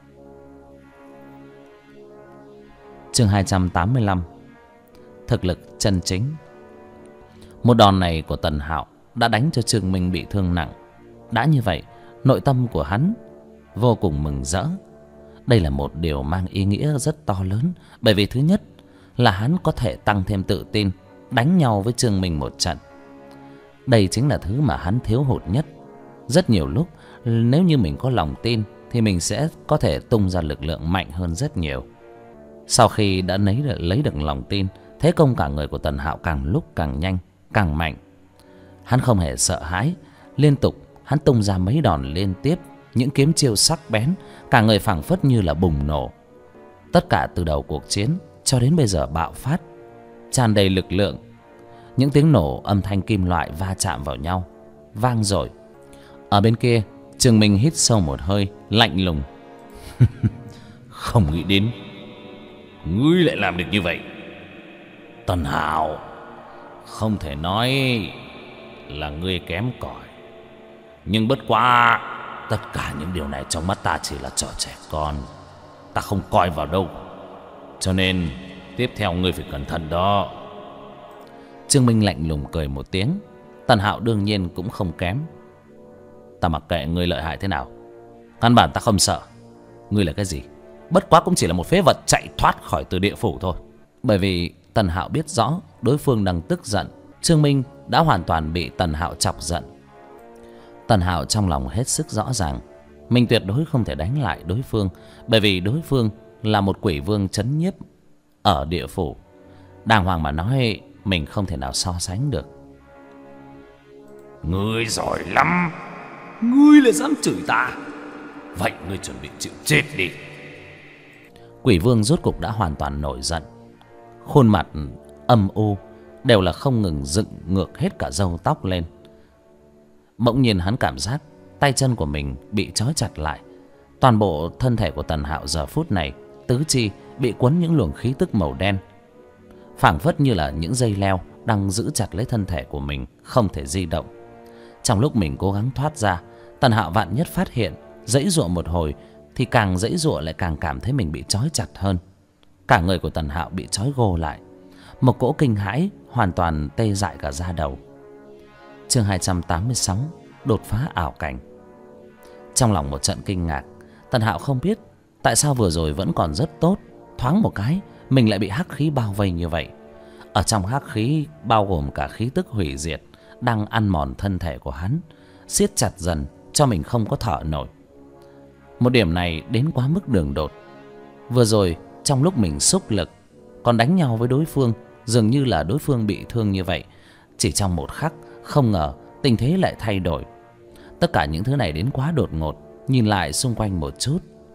Chương 285. Thực lực chân chính. Một đòn này của Tần Hạo đã đánh cho Trương Minh bị thương nặng. Đã như vậy, nội tâm của hắn vô cùng mừng rỡ. Đây là một điều mang ý nghĩa rất to lớn. Bởi vì thứ nhất là hắn có thể tăng thêm tự tin, đánh nhau với Trương Minh một trận. Đây chính là thứ mà hắn thiếu hụt nhất. Rất nhiều lúc nếu như mình có lòng tin thì mình sẽ có thể tung ra lực lượng mạnh hơn rất nhiều. Sau khi đã lấy được lòng tin, thế công cả người của Tần Hạo càng lúc càng nhanh, càng mạnh. Hắn không hề sợ hãi. Liên tục hắn tung ra mấy đòn liên tiếp, những kiếm chiêu sắc bén, cả người phảng phất như là bùng nổ. Tất cả từ đầu cuộc chiến cho đến bây giờ bạo phát, tràn đầy lực lượng. Những tiếng nổ, âm thanh kim loại va chạm vào nhau vang dội. Ở bên kia, Trường Minh hít sâu một hơi, lạnh lùng. Không nghĩ đến ngươi lại làm được như vậy. Tần Hạo, không thể nói là ngươi kém cỏi, nhưng bất quá tất cả những điều này trong mắt ta chỉ là trò trẻ con, ta không coi vào đâu. Cho nên tiếp theo ngươi phải cẩn thận đó. Trương Minh lạnh lùng cười một tiếng. Tần Hạo đương nhiên cũng không kém. Ta mặc kệ ngươi lợi hại thế nào, căn bản ta không sợ. Ngươi là cái gì? Bất quá cũng chỉ là một phế vật chạy thoát khỏi từ địa phủ thôi. Bởi vì Tần Hạo biết rõ đối phương đang tức giận. Trương Minh đã hoàn toàn bị Tần Hạo chọc giận. Tần Hạo trong lòng hết sức rõ ràng, mình tuyệt đối không thể đánh lại đối phương, bởi vì đối phương là một quỷ vương trấn nhiếp ở địa phủ. Đàng hoàng mà nói, mình không thể nào so sánh được. Ngươi giỏi lắm, ngươi lại dám chửi ta. Vậy ngươi chuẩn bị chịu chết đi. Quỷ vương rốt cục đã hoàn toàn nổi giận. Khuôn mặt âm u, đều là không ngừng dựng ngược hết cả râu tóc lên. Bỗng nhiên hắn cảm giác tay chân của mình bị trói chặt lại. Toàn bộ thân thể của Tần Hạo giờ phút này tứ chi bị quấn những luồng khí tức màu đen, phảng phất như là những dây leo đang giữ chặt lấy thân thể của mình, không thể di động. Trong lúc mình cố gắng thoát ra, Tần Hạo vạn nhất phát hiện, giãy giụa một hồi thì càng giãy giụa lại càng cảm thấy mình bị trói chặt hơn. Cả người của Tần Hạo bị trói gô lại, một cỗ kinh hãi hoàn toàn tê dại cả da đầu. Chương 286, đột phá ảo cảnh. Trong lòng một trận kinh ngạc, Tần Hạo không biết tại sao vừa rồi vẫn còn rất tốt, thoáng một cái mình lại bị hắc khí bao vây như vậy. Ở trong hắc khí bao gồm cả khí tức hủy diệt đang ăn mòn thân thể của hắn, siết chặt dần cho mình không có thở nổi. Một điểm này đến quá mức đường đột. Vừa rồi trong lúc mình xúc lực còn đánh nhau với đối phương, dường như là đối phương bị thương như vậy, chỉ trong một khắc không ngờ tình thế lại thay đổi. Tất cả những thứ này đến quá đột ngột. Nhìn lại xung quanh một chút,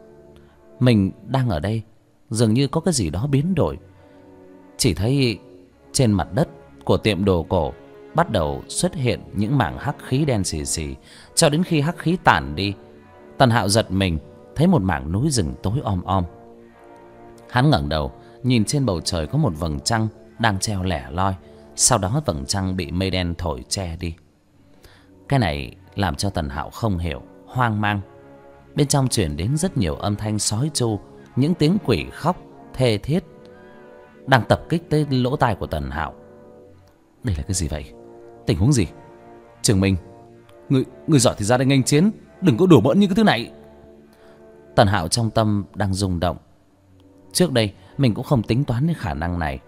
mình đang ở đây, dường như có cái gì đó biến đổi. Chỉ thấy trên mặt đất của tiệm đồ cổ bắt đầu xuất hiện những mảng hắc khí đen xì xì, cho đến khi hắc khí tản đi, Tần Hạo giật mình thấy một mảng núi rừng tối om om. Hắn ngẩng đầu nhìn trên bầu trời có một vầng trăng đang treo lẻ loi, sau đó vầng trăng bị mây đen thổi che đi. Cái này làm cho Tần Hạo không hiểu, hoang mang. Bên trong truyền đến rất nhiều âm thanh sói tru, những tiếng quỷ khóc thê thiết đang tập kích tới lỗ tai của Tần Hạo. Đây là cái gì vậy? Tình huống gì? Trường Minh, người giỏi thì ra đây nghênh chiến, đừng có đùa bỡn như cái thứ này. Tần Hạo trong tâm đang rung động. Trước đây mình cũng không tính toán đến khả năng này.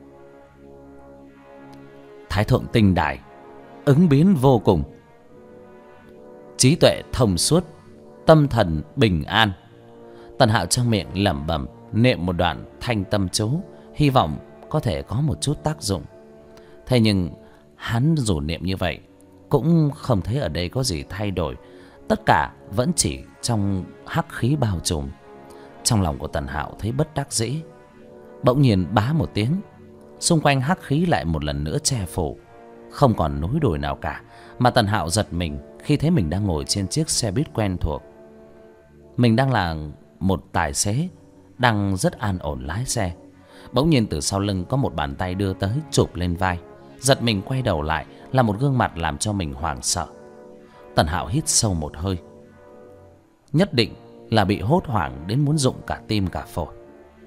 Thái thượng tinh đài, ứng biến vô cùng, trí tuệ thông suốt, tâm thần bình an. Tần Hạo trong miệng lẩm bẩm niệm một đoạn thanh tâm chú, hy vọng có thể có một chút tác dụng. Thế nhưng hắn dù niệm như vậy cũng không thấy ở đây có gì thay đổi. Tất cả vẫn chỉ trong hắc khí bao trùm. Trong lòng của Tần Hạo thấy bất đắc dĩ. Bỗng nhiên bá một tiếng, xung quanh hắc khí lại một lần nữa che phủ, không còn núi đồi nào cả. Mà Tần Hạo giật mình khi thấy mình đang ngồi trên chiếc xe buýt quen thuộc. Mình đang là một tài xế đang rất an ổn lái xe. Bỗng nhiên từ sau lưng có một bàn tay đưa tới chụp lên vai. Giật mình quay đầu lại là một gương mặt làm cho mình hoảng sợ. Tần Hạo hít sâu một hơi. Nhất định là bị hốt hoảng đến muốn rụng cả tim cả phổi.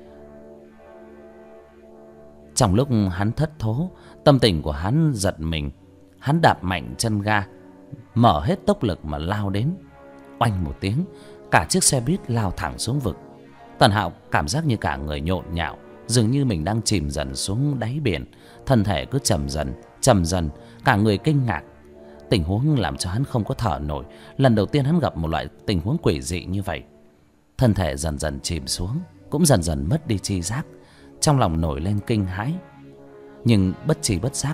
Trong lúc hắn thất thố, tâm tình của hắn giật mình. Hắn đạp mạnh chân ga, mở hết tốc lực mà lao đến. Oanh một tiếng, cả chiếc xe buýt lao thẳng xuống vực. Tần Hạo cảm giác như cả người nhộn nhạo, dường như mình đang chìm dần xuống đáy biển. Thân thể cứ chầm dần, cả người kinh ngạc. Tình huống làm cho hắn không có thở nổi. Lần đầu tiên hắn gặp một loại tình huống quỷ dị như vậy. Thân thể dần dần chìm xuống, cũng dần dần mất đi tri giác. Trong lòng nổi lên kinh hãi. Nhưng bất tri bất giác,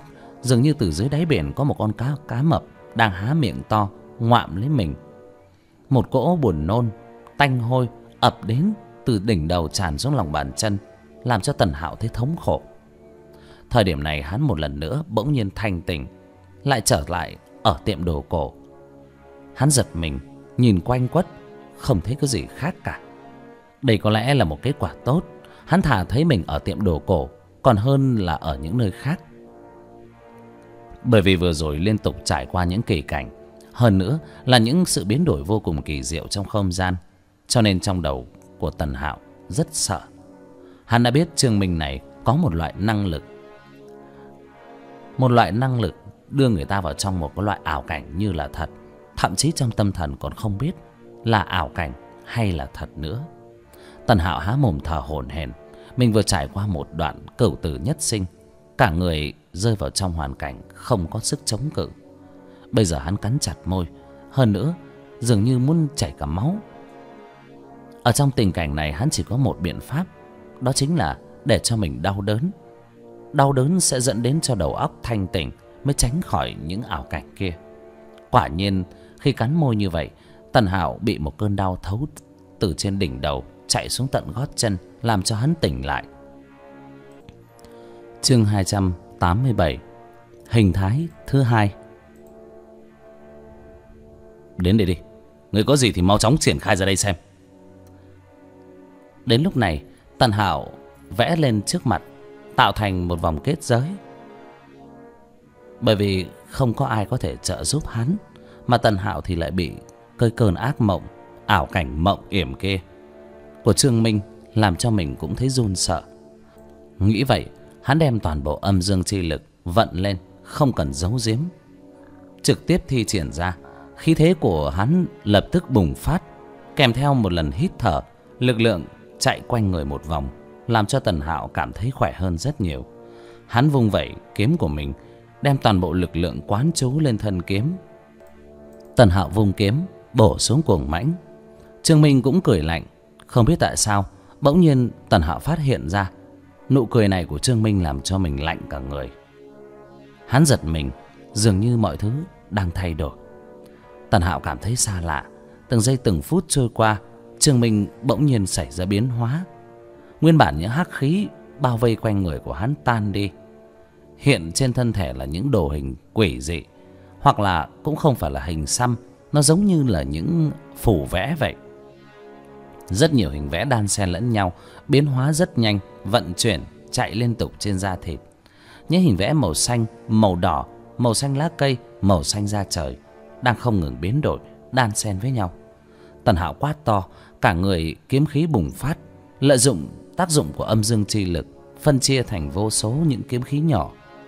Dường như từ dưới đáy biển có một con cá mập đang há miệng to ngoạm lấy mình. Một cỗ buồn nôn tanh hôi ập đến từ đỉnh đầu tràn xuống lòng bàn chân, làm cho Tần Hạo thấy thống khổ. Thời điểm này hắn một lần nữa bỗng nhiên thanh tỉnh, lại trở lại ở tiệm đồ cổ. Hắn giật mình, nhìn quanh quất, không thấy có gì khác cả. Đây có lẽ là một kết quả tốt. Hắn thà thấy mình ở tiệm đồ cổ còn hơn là ở những nơi khác. Bởi vì vừa rồi liên tục trải qua những kỳ cảnh, hơn nữa là những sự biến đổi vô cùng kỳ diệu trong không gian, cho nên trong đầu của Tần Hạo rất sợ. Hắn đã biết Trương Minh này có một loại năng lực. Một loại năng lực đưa người ta vào trong một cái loại ảo cảnh như là thật. Thậm chí trong tâm thần còn không biết là ảo cảnh hay là thật nữa. Tần Hạo há mồm thở hổn hển. Mình vừa trải qua một đoạn cửu tử nhất sinh, cả người rơi vào trong hoàn cảnh không có sức chống cự. Bây giờ hắn cắn chặt môi, hơn nữa dường như muốn chảy cả máu. Ở trong tình cảnh này hắn chỉ có một biện pháp, đó chính là để cho mình đau đớn. Đau đớn sẽ dẫn đến cho đầu óc thanh tỉnh, mới tránh khỏi những ảo cảnh kia. Quả nhiên khi cắn môi như vậy, Tần Hạo bị một cơn đau thấu từ trên đỉnh đầu chạy xuống tận gót chân, làm cho hắn tỉnh lại. Chương 287. Hình thái thứ hai. Đến đây đi, người có gì thì mau chóng triển khai ra đây xem. Đến lúc này Tần Hạo vẽ lên trước mặt, tạo thành một vòng kết giới. Bởi vì không có ai có thể trợ giúp hắn, mà Tần Hạo thì lại bị cơn cơn ác mộng, ảo cảnh mộng yểm kia của Trương Minh làm cho mình cũng thấy run sợ. Nghĩ vậy, hắn đem toàn bộ âm dương chi lực vận lên, không cần giấu giếm, trực tiếp thi triển ra. Khí thế của hắn lập tức bùng phát, kèm theo một lần hít thở, lực lượng chạy quanh người một vòng, làm cho Tần Hạo cảm thấy khỏe hơn rất nhiều. Hắn vung vẩy kiếm của mình, đem toàn bộ lực lượng quán trú lên thân kiếm. Tần Hạo vung kiếm bổ xuống cuồng mãnh. Trương Minh cũng cười lạnh. Không biết tại sao bỗng nhiên Tần Hạo phát hiện ra nụ cười này của Trương Minh làm cho mình lạnh cả người. Hắn giật mình, dường như mọi thứ đang thay đổi. Tần Hạo cảm thấy xa lạ. Từng giây từng phút trôi qua, Trương Minh bỗng nhiên xảy ra biến hóa. Nguyên bản những hắc khí bao vây quanh người của hắn tan đi, hiện trên thân thể là những đồ hình quỷ dị, hoặc là cũng không phải là hình xăm, nó giống như là những phù vẽ vậy. Rất nhiều hình vẽ đan xen lẫn nhau, biến hóa rất nhanh, vận chuyển chạy liên tục trên da thịt. Những hình vẽ màu xanh, màu đỏ, màu xanh lá cây, màu xanh da trời đang không ngừng biến đổi, đan xen với nhau. Tần Hạo quát to, cả người kiếm khí bùng phát, lợi dụng tác dụng của âm dương chi lực, phân chia thành vô số những kiếm khí nhỏ,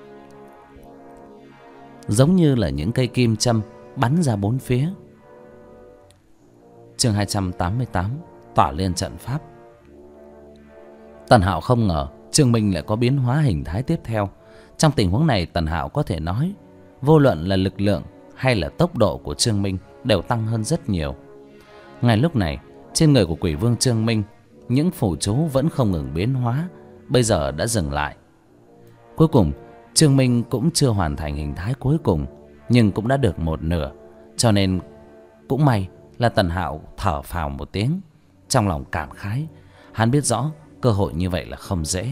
giống như là những cây kim châm bắn ra bốn phía. Chương 288. Tỏa liên trận pháp. Tần Hạo không ngờ Trương Minh lại có biến hóa hình thái tiếp theo. Trong tình huống này, Tần Hạo có thể nói vô luận là lực lượng hay là tốc độ của Trương Minh đều tăng hơn rất nhiều. Ngay lúc này, trên người của quỷ vương Trương Minh, những phù chú vẫn không ngừng biến hóa, bây giờ đã dừng lại. Cuối cùng Trương Minh cũng chưa hoàn thành hình thái cuối cùng, nhưng cũng đã được một nửa, cho nên cũng may là Tần Hạo thở phào một tiếng, trong lòng cảm khái. Hắn biết rõ cơ hội như vậy là không dễ.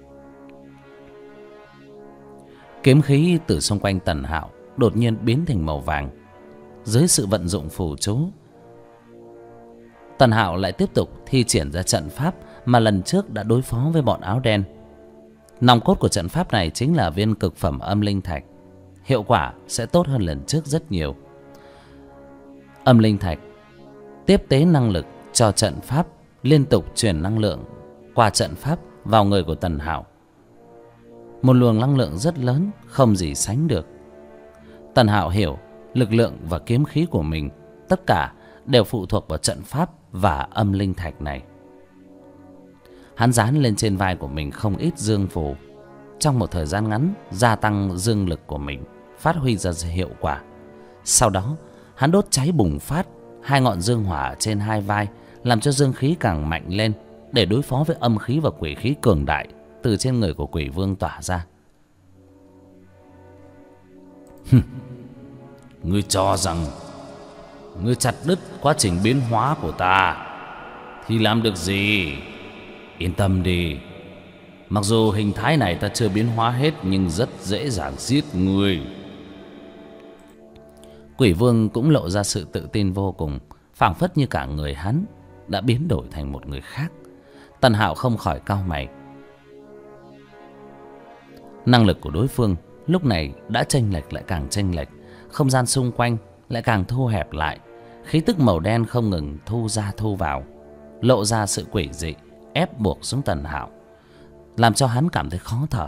Kiếm khí từ xung quanh Tần Hạo đột nhiên biến thành màu vàng. Dưới sự vận dụng phù chú, Tần Hạo lại tiếp tục thi triển ra trận pháp mà lần trước đã đối phó với bọn áo đen. Nòng cốt của trận pháp này chính là viên cực phẩm âm linh thạch. Hiệu quả sẽ tốt hơn lần trước rất nhiều. Âm linh thạch tiếp tế năng lực cho trận pháp, liên tục truyền năng lượng qua trận pháp vào người của Tần Hạo. Một luồng năng lượng rất lớn, không gì sánh được. Tần Hạo hiểu lực lượng và kiếm khí của mình tất cả đều phụ thuộc vào trận pháp và âm linh thạch này. Hắn dán lên trên vai của mình không ít dương phù, trong một thời gian ngắn gia tăng dương lực của mình, phát huy ra hiệu quả. Sau đó hắn đốt cháy bùng phát hai ngọn dương hỏa trên hai vai, làm cho dương khí càng mạnh lên để đối phó với âm khí và quỷ khí cường đại từ trên người của quỷ vương tỏa ra. Ngươi cho rằng ngươi chặt đứt quá trình biến hóa của ta thì làm được gì? Yên tâm đi, mặc dù hình thái này ta chưa biến hóa hết, nhưng rất dễ dàng giết ngươi. Quỷ vương cũng lộ ra sự tự tin vô cùng, phảng phất như cả người hắn đã biến đổi thành một người khác. Tần Hạo không khỏi cau mày. Năng lực của đối phương lúc này đã chênh lệch lại càng chênh lệch, không gian xung quanh lại càng thu hẹp lại, khí tức màu đen không ngừng thu ra thu vào, lộ ra sự quỷ dị ép buộc xuống Tần Hạo, làm cho hắn cảm thấy khó thở.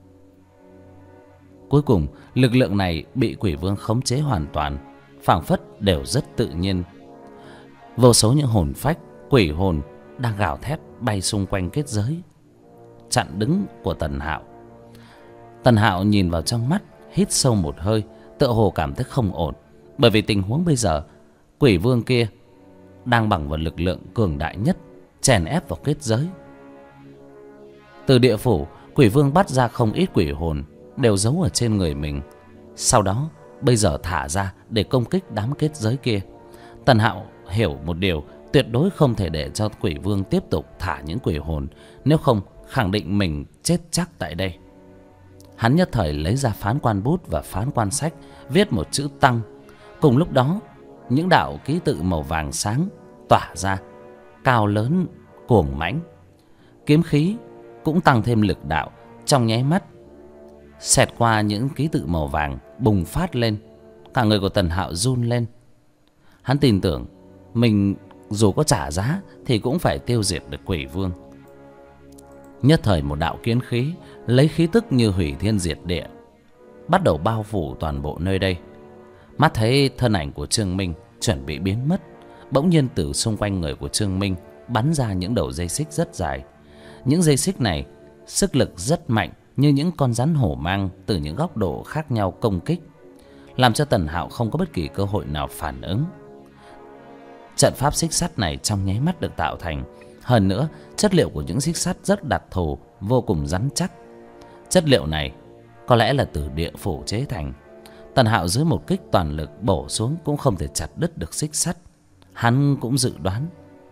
Cuối cùng lực lượng này bị quỷ vương khống chế hoàn toàn, phảng phất đều rất tự nhiên. Vô số những hồn phách quỷ hồn đang gào thét bay xung quanh kết giới chặn đứng của Tần Hạo. Tần Hạo nhìn vào trong mắt, hít sâu một hơi, tựa hồ cảm thấy không ổn, bởi vì tình huống bây giờ quỷ vương kia đang bằng vào lực lượng cường đại nhất chèn ép vào kết giới. Từ địa phủ, quỷ vương bắt ra không ít quỷ hồn đều giấu ở trên người mình, sau đó bây giờ thả ra để công kích đám kết giới kia. Tần Hạo hiểu một điều, tuyệt đối không thể để cho quỷ vương tiếp tục thả những quỷ hồn, nếu không khẳng định mình chết chắc tại đây. Hắn nhất thời lấy ra phán quan bút và phán quan sách, viết một chữ tăng. Cùng lúc đó, những đạo ký tự màu vàng sáng tỏa ra, cao lớn cuồng mãnh. Kiếm khí cũng tăng thêm lực đạo, trong nháy mắt xẹt qua những ký tự màu vàng, bùng phát lên. Cả người của Tần Hạo run lên. Hắn tin tưởng mình dù có trả giá thì cũng phải tiêu diệt được quỷ vương. Nhất thời một đạo kiến khí lấy khí tức như hủy thiên diệt địa bắt đầu bao phủ toàn bộ nơi đây. Mắt thấy thân ảnh của Trương Minh chuẩn bị biến mất, bỗng nhiên từ xung quanh người của Trương Minh bắn ra những đầu dây xích rất dài. Những dây xích này sức lực rất mạnh, như những con rắn hổ mang từ những góc độ khác nhau công kích, làm cho Tần Hạo không có bất kỳ cơ hội nào phản ứng. Trận pháp xích sắt này trong nháy mắt được tạo thành. Hơn nữa, chất liệu của những xích sắt rất đặc thù, vô cùng rắn chắc. Chất liệu này có lẽ là từ địa phủ chế thành. Tần Hạo dưới một kích toàn lực bổ xuống cũng không thể chặt đứt được xích sắt. Hắn cũng dự đoán.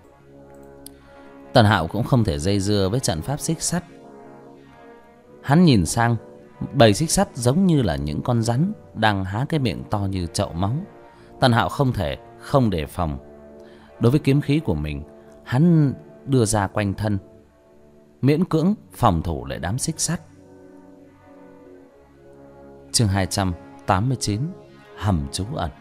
Tần Hạo cũng không thể dây dưa với trận pháp xích sắt. Hắn nhìn sang bầy xích sắt giống như là những con rắn đang há cái miệng to như chậu máu. Tần Hạo không thể không đề phòng. Đối với kiếm khí của mình, hắn đưa ra quanh thân, miễn cưỡng phòng thủ lại đám xích sắt. Chương 289: Hầm trú ẩn.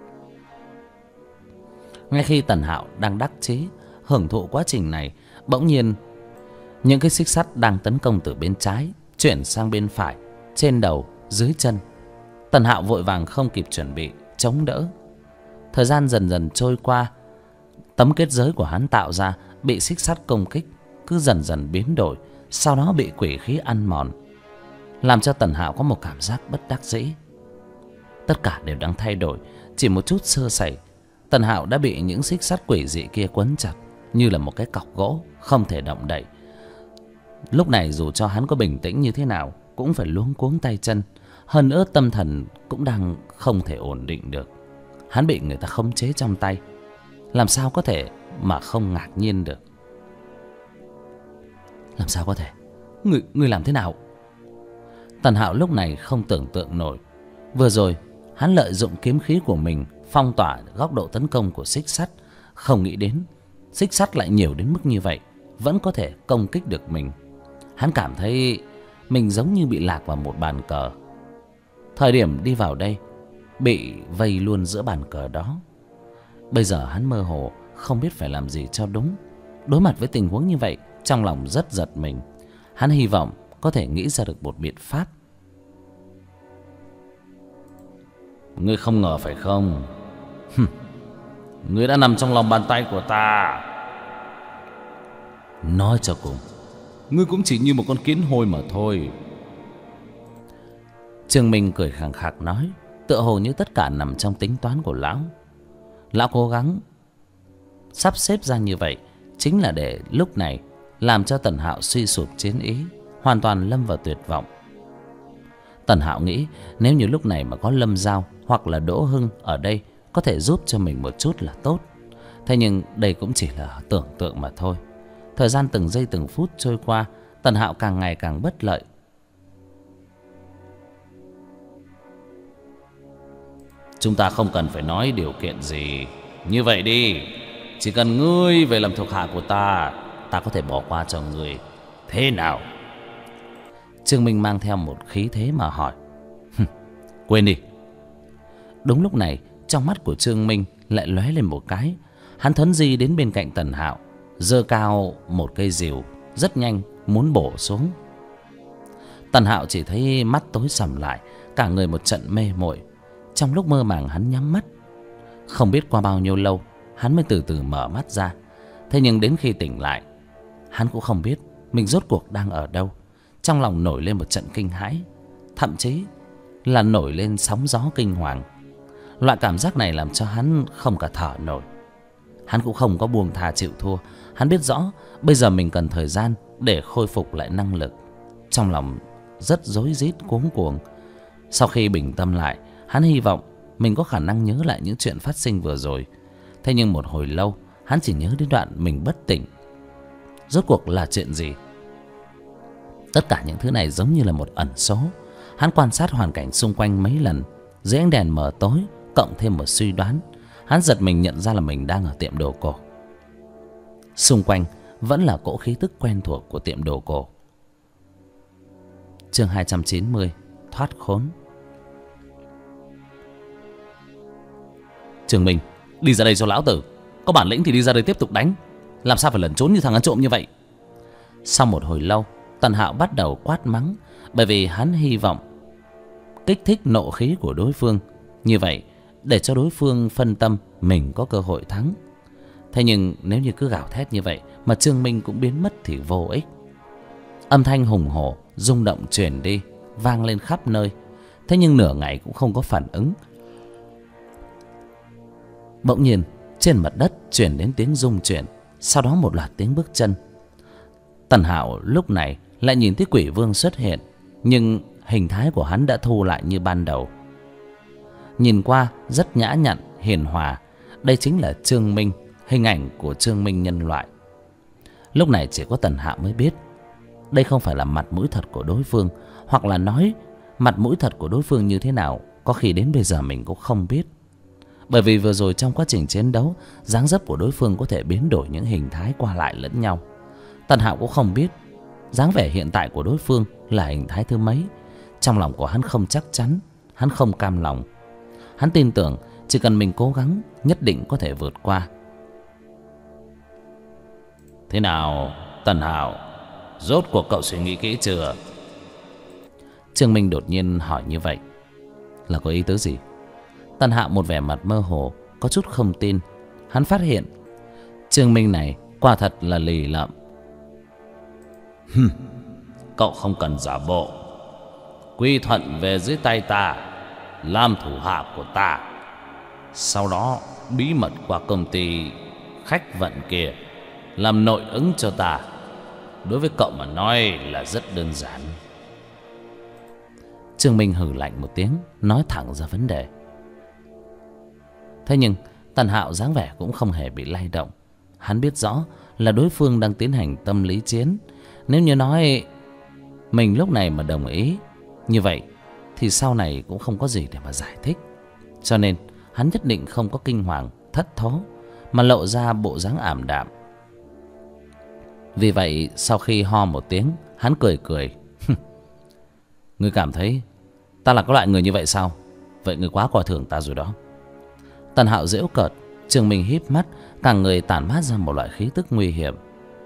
Ngay khi Tần Hạo đang đắc chí hưởng thụ quá trình này, bỗng nhiên những cái xích sắt đang tấn công từ bên trái chuyển sang bên phải, trên đầu, dưới chân. Tần Hạo vội vàng không kịp chuẩn bị chống đỡ. Thời gian dần dần trôi qua, tấm kết giới của hắn tạo ra bị xích sắt công kích cứ dần dần biến đổi, sau đó bị quỷ khí ăn mòn, làm cho Tần Hạo có một cảm giác bất đắc dĩ. Tất cả đều đang thay đổi, chỉ một chút sơ sẩy, Tần Hạo đã bị những xích sắt quỷ dị kia quấn chặt như là một cái cọc gỗ không thể động đậy. Lúc này dù cho hắn có bình tĩnh như thế nào cũng phải luống cuống tay chân, hơn nữa tâm thần cũng đang không thể ổn định được. Hắn bị người ta khống chế trong tay, làm sao có thể mà không ngạc nhiên được. Làm sao có thể? Người làm thế nào? Tần Hạo lúc này không tưởng tượng nổi. Vừa rồi hắn lợi dụng kiếm khí của mình phong tỏa góc độ tấn công của xích sắt, không nghĩ đến xích sắt lại nhiều đến mức như vậy, vẫn có thể công kích được mình. Hắn cảm thấy mình giống như bị lạc vào một bàn cờ. Thời điểm đi vào đây bị vây luôn giữa bàn cờ đó. Bây giờ hắn mơ hồ không biết phải làm gì cho đúng. Đối mặt với tình huống như vậy, trong lòng rất giật mình. Hắn hy vọng có thể nghĩ ra được một biện pháp. Ngươi không ngờ phải không? Ngươi đã nằm trong lòng bàn tay của ta. Nói cho cùng, ngươi cũng chỉ như một con kiến hôi mà thôi. Trương Minh cười khẳng khặc nói, tựa hồ như tất cả nằm trong tính toán của lão. Lão cố gắng sắp xếp ra như vậy chính là để lúc này làm cho Tần Hạo suy sụp chiến ý, hoàn toàn lâm vào tuyệt vọng. Tần Hạo nghĩ nếu như lúc này mà có Lâm Giao hoặc là Đỗ Hưng ở đây có thể giúp cho mình một chút là tốt. Thế nhưng đây cũng chỉ là tưởng tượng mà thôi. Thời gian từng giây từng phút trôi qua, Tần Hạo càng ngày càng bất lợi. Chúng ta không cần phải nói điều kiện gì. Như vậy đi, chỉ cần ngươi về làm thuộc hạ của ta, ta có thể bỏ qua cho ngươi. Thế nào? Trương Minh mang theo một khí thế mà hỏi. Quên đi. Đúng lúc này, trong mắt của Trương Minh lại lóe lên một cái. Hắn thuấn di đến bên cạnh Tần Hạo, giơ cao một cây rìu, rất nhanh muốn bổ xuống. Tần Hạo chỉ thấy mắt tối sầm lại, cả người một trận mê muội. Trong lúc mơ màng hắn nhắm mắt. Không biết qua bao nhiêu lâu hắn mới từ từ mở mắt ra. Thế nhưng đến khi tỉnh lại, hắn cũng không biết mình rốt cuộc đang ở đâu. Trong lòng nổi lên một trận kinh hãi, thậm chí là nổi lên sóng gió kinh hoàng. Loại cảm giác này làm cho hắn không cả thở nổi. Hắn cũng không có buông tha chịu thua. Hắn biết rõ bây giờ mình cần thời gian để khôi phục lại năng lực. Trong lòng rất rối rít cuống cuồng. Sau khi bình tâm lại, hắn hy vọng mình có khả năng nhớ lại những chuyện phát sinh vừa rồi. Thế nhưng một hồi lâu hắn chỉ nhớ đến đoạn mình bất tỉnh. Rốt cuộc là chuyện gì? Tất cả những thứ này giống như là một ẩn số. Hắn quan sát hoàn cảnh xung quanh mấy lần, dưới ánh đèn mờ tối cộng thêm một suy đoán, hắn giật mình nhận ra là mình đang ở tiệm đồ cổ. Xung quanh vẫn là cỗ khí tức quen thuộc của tiệm đồ cổ. Chương 290, thoát khốn. Trường Minh, đi ra đây cho lão tử. Có bản lĩnh thì đi ra đây tiếp tục đánh. Làm sao phải lẩn trốn như thằng ăn trộm như vậy? Sau một hồi lâu, Tần Hạo bắt đầu quát mắng, bởi vì hắn hy vọng kích thích nộ khí của đối phương, như vậy để cho đối phương phân tâm mình có cơ hội thắng. Thế nhưng nếu như cứ gào thét như vậy mà Trương Minh cũng biến mất thì vô ích. Âm thanh hùng hổ rung động truyền đi, vang lên khắp nơi. Thế nhưng nửa ngày cũng không có phản ứng. Bỗng nhiên trên mặt đất truyền đến tiếng rung chuyển, sau đó một loạt tiếng bước chân. Tần Hạo lúc này lại nhìn thấy Quỷ Vương xuất hiện, nhưng hình thái của hắn đã thu lại như ban đầu. Nhìn qua rất nhã nhặn, hiền hòa. Đây chính là Trương Minh, hình ảnh của Trương Minh nhân loại. Lúc này chỉ có Tần Hạo mới biết đây không phải là mặt mũi thật của đối phương, hoặc là nói mặt mũi thật của đối phương như thế nào, có khi đến bây giờ mình cũng không biết. Bởi vì vừa rồi trong quá trình chiến đấu, dáng dấp của đối phương có thể biến đổi những hình thái qua lại lẫn nhau. Tần Hạo cũng không biết dáng vẻ hiện tại của đối phương là hình thái thứ mấy. Trong lòng của hắn không chắc chắn, hắn không cam lòng. Hắn tin tưởng chỉ cần mình cố gắng, nhất định có thể vượt qua. Thế nào Tần Hạo, rốt cuộc cậu suy nghĩ kỹ chưa? Trương Minh đột nhiên hỏi như vậy là có ý tứ gì? Tần Hạo một vẻ mặt mơ hồ, có chút không tin. Hắn phát hiện Trương Minh này quả thật là lì lợm. Cậu không cần giả bộ, quy thuận về dưới tay ta, làm thủ hạ của ta. Sau đó bí mật qua công ty khách vận kia, làm nội ứng cho ta. Đối với cậu mà nói là rất đơn giản. Trương Minh hừ lạnh một tiếng, nói thẳng ra vấn đề. Thế nhưng Tần Hạo dáng vẻ cũng không hề bị lay động. Hắn biết rõ là đối phương đang tiến hành tâm lý chiến. Nếu như nói mình lúc này mà đồng ý như vậy thì sau này cũng không có gì để mà giải thích. Cho nên hắn nhất định không có kinh hoàng thất thố, mà lộ ra bộ dáng ảm đạm. Vì vậy sau khi ho một tiếng, hắn cười cười. Ngươi cảm thấy ta là cái loại người như vậy sao? Vậy ngươi quá coi thường ta rồi đó. Tần Hạo giễu cợt. Trương Minh híp mắt, cả người tản mát ra một loại khí tức nguy hiểm.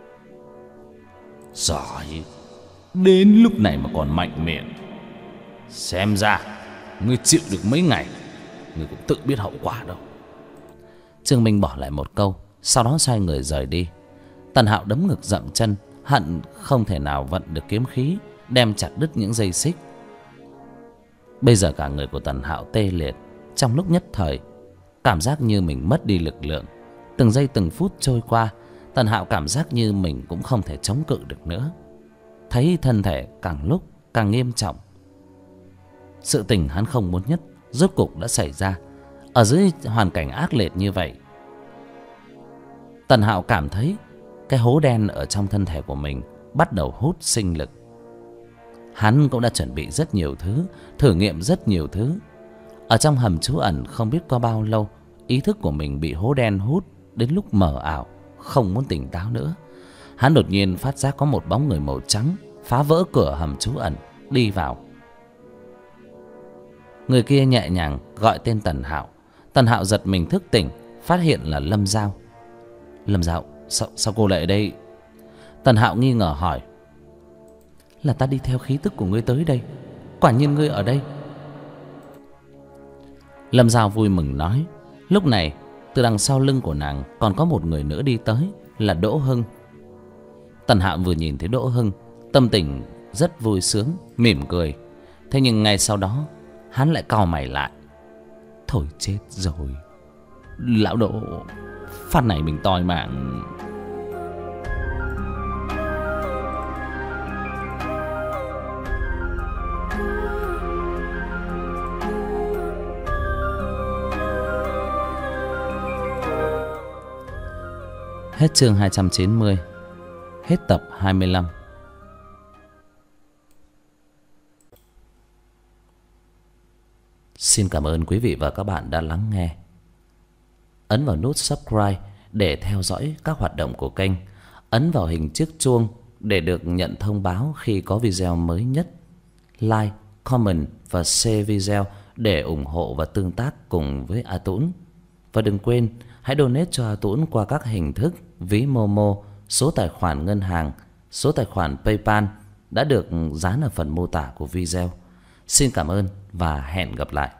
Giỏi, đến lúc này mà còn mạnh miệng. Xem ra ngươi chịu được mấy ngày, ngươi cũng tự biết hậu quả đâu. Trương Minh bỏ lại một câu, sau đó xoay người rời đi. Tần Hạo đấm ngực dậm chân, hận không thể nào vận được kiếm khí đem chặt đứt những dây xích. Bây giờ cả người của Tần Hạo tê liệt. Trong lúc nhất thời cảm giác như mình mất đi lực lượng. Từng giây từng phút trôi qua, Tần Hạo cảm giác như mình cũng không thể chống cự được nữa. Thấy thân thể càng lúc càng nghiêm trọng. Sự tình hắn không muốn nhất rốt cục đã xảy ra. Ở dưới hoàn cảnh ác liệt như vậy, Tần Hạo cảm thấy cái hố đen ở trong thân thể của mình bắt đầu hút sinh lực. Hắn cũng đã chuẩn bị rất nhiều thứ, thử nghiệm rất nhiều thứ. Ở trong hầm trú ẩn không biết qua bao lâu, ý thức của mình bị hố đen hút đến lúc mờ ảo, không muốn tỉnh táo nữa. Hắn đột nhiên phát giác có một bóng người màu trắng phá vỡ cửa hầm trú ẩn đi vào. Người kia nhẹ nhàng gọi tên Tần Hạo. Tần Hạo giật mình thức tỉnh, phát hiện là Lâm Giao. Lâm Giao, sao cô lại ở đây? Tần Hạo nghi ngờ hỏi. Là ta đi theo khí tức của ngươi tới đây, quả nhiên ngươi ở đây. Lâm Giao vui mừng nói. Lúc này từ đằng sau lưng của nàng còn có một người nữa đi tới, là Đỗ Hưng. Tần Hạo vừa nhìn thấy Đỗ Hưng, tâm tình rất vui sướng, mỉm cười. Thế nhưng ngay sau đó hắn lại cau mày lại. Thôi chết rồi, lão Đỗ, phát này mình toi mạng. Hết chương 290. Hết tập 25. Xin cảm ơn quý vị và các bạn đã lắng nghe. Ấn vào nút subscribe để theo dõi các hoạt động của kênh. Ấn vào hình chiếc chuông để được nhận thông báo khi có video mới nhất. Like, comment và share video để ủng hộ và tương tác cùng với A Tũng. Và đừng quên hãy donate cho A Tũng qua các hình thức ví Momo, số tài khoản ngân hàng, số tài khoản PayPal đã được dán ở phần mô tả của video. Xin cảm ơn và hẹn gặp lại.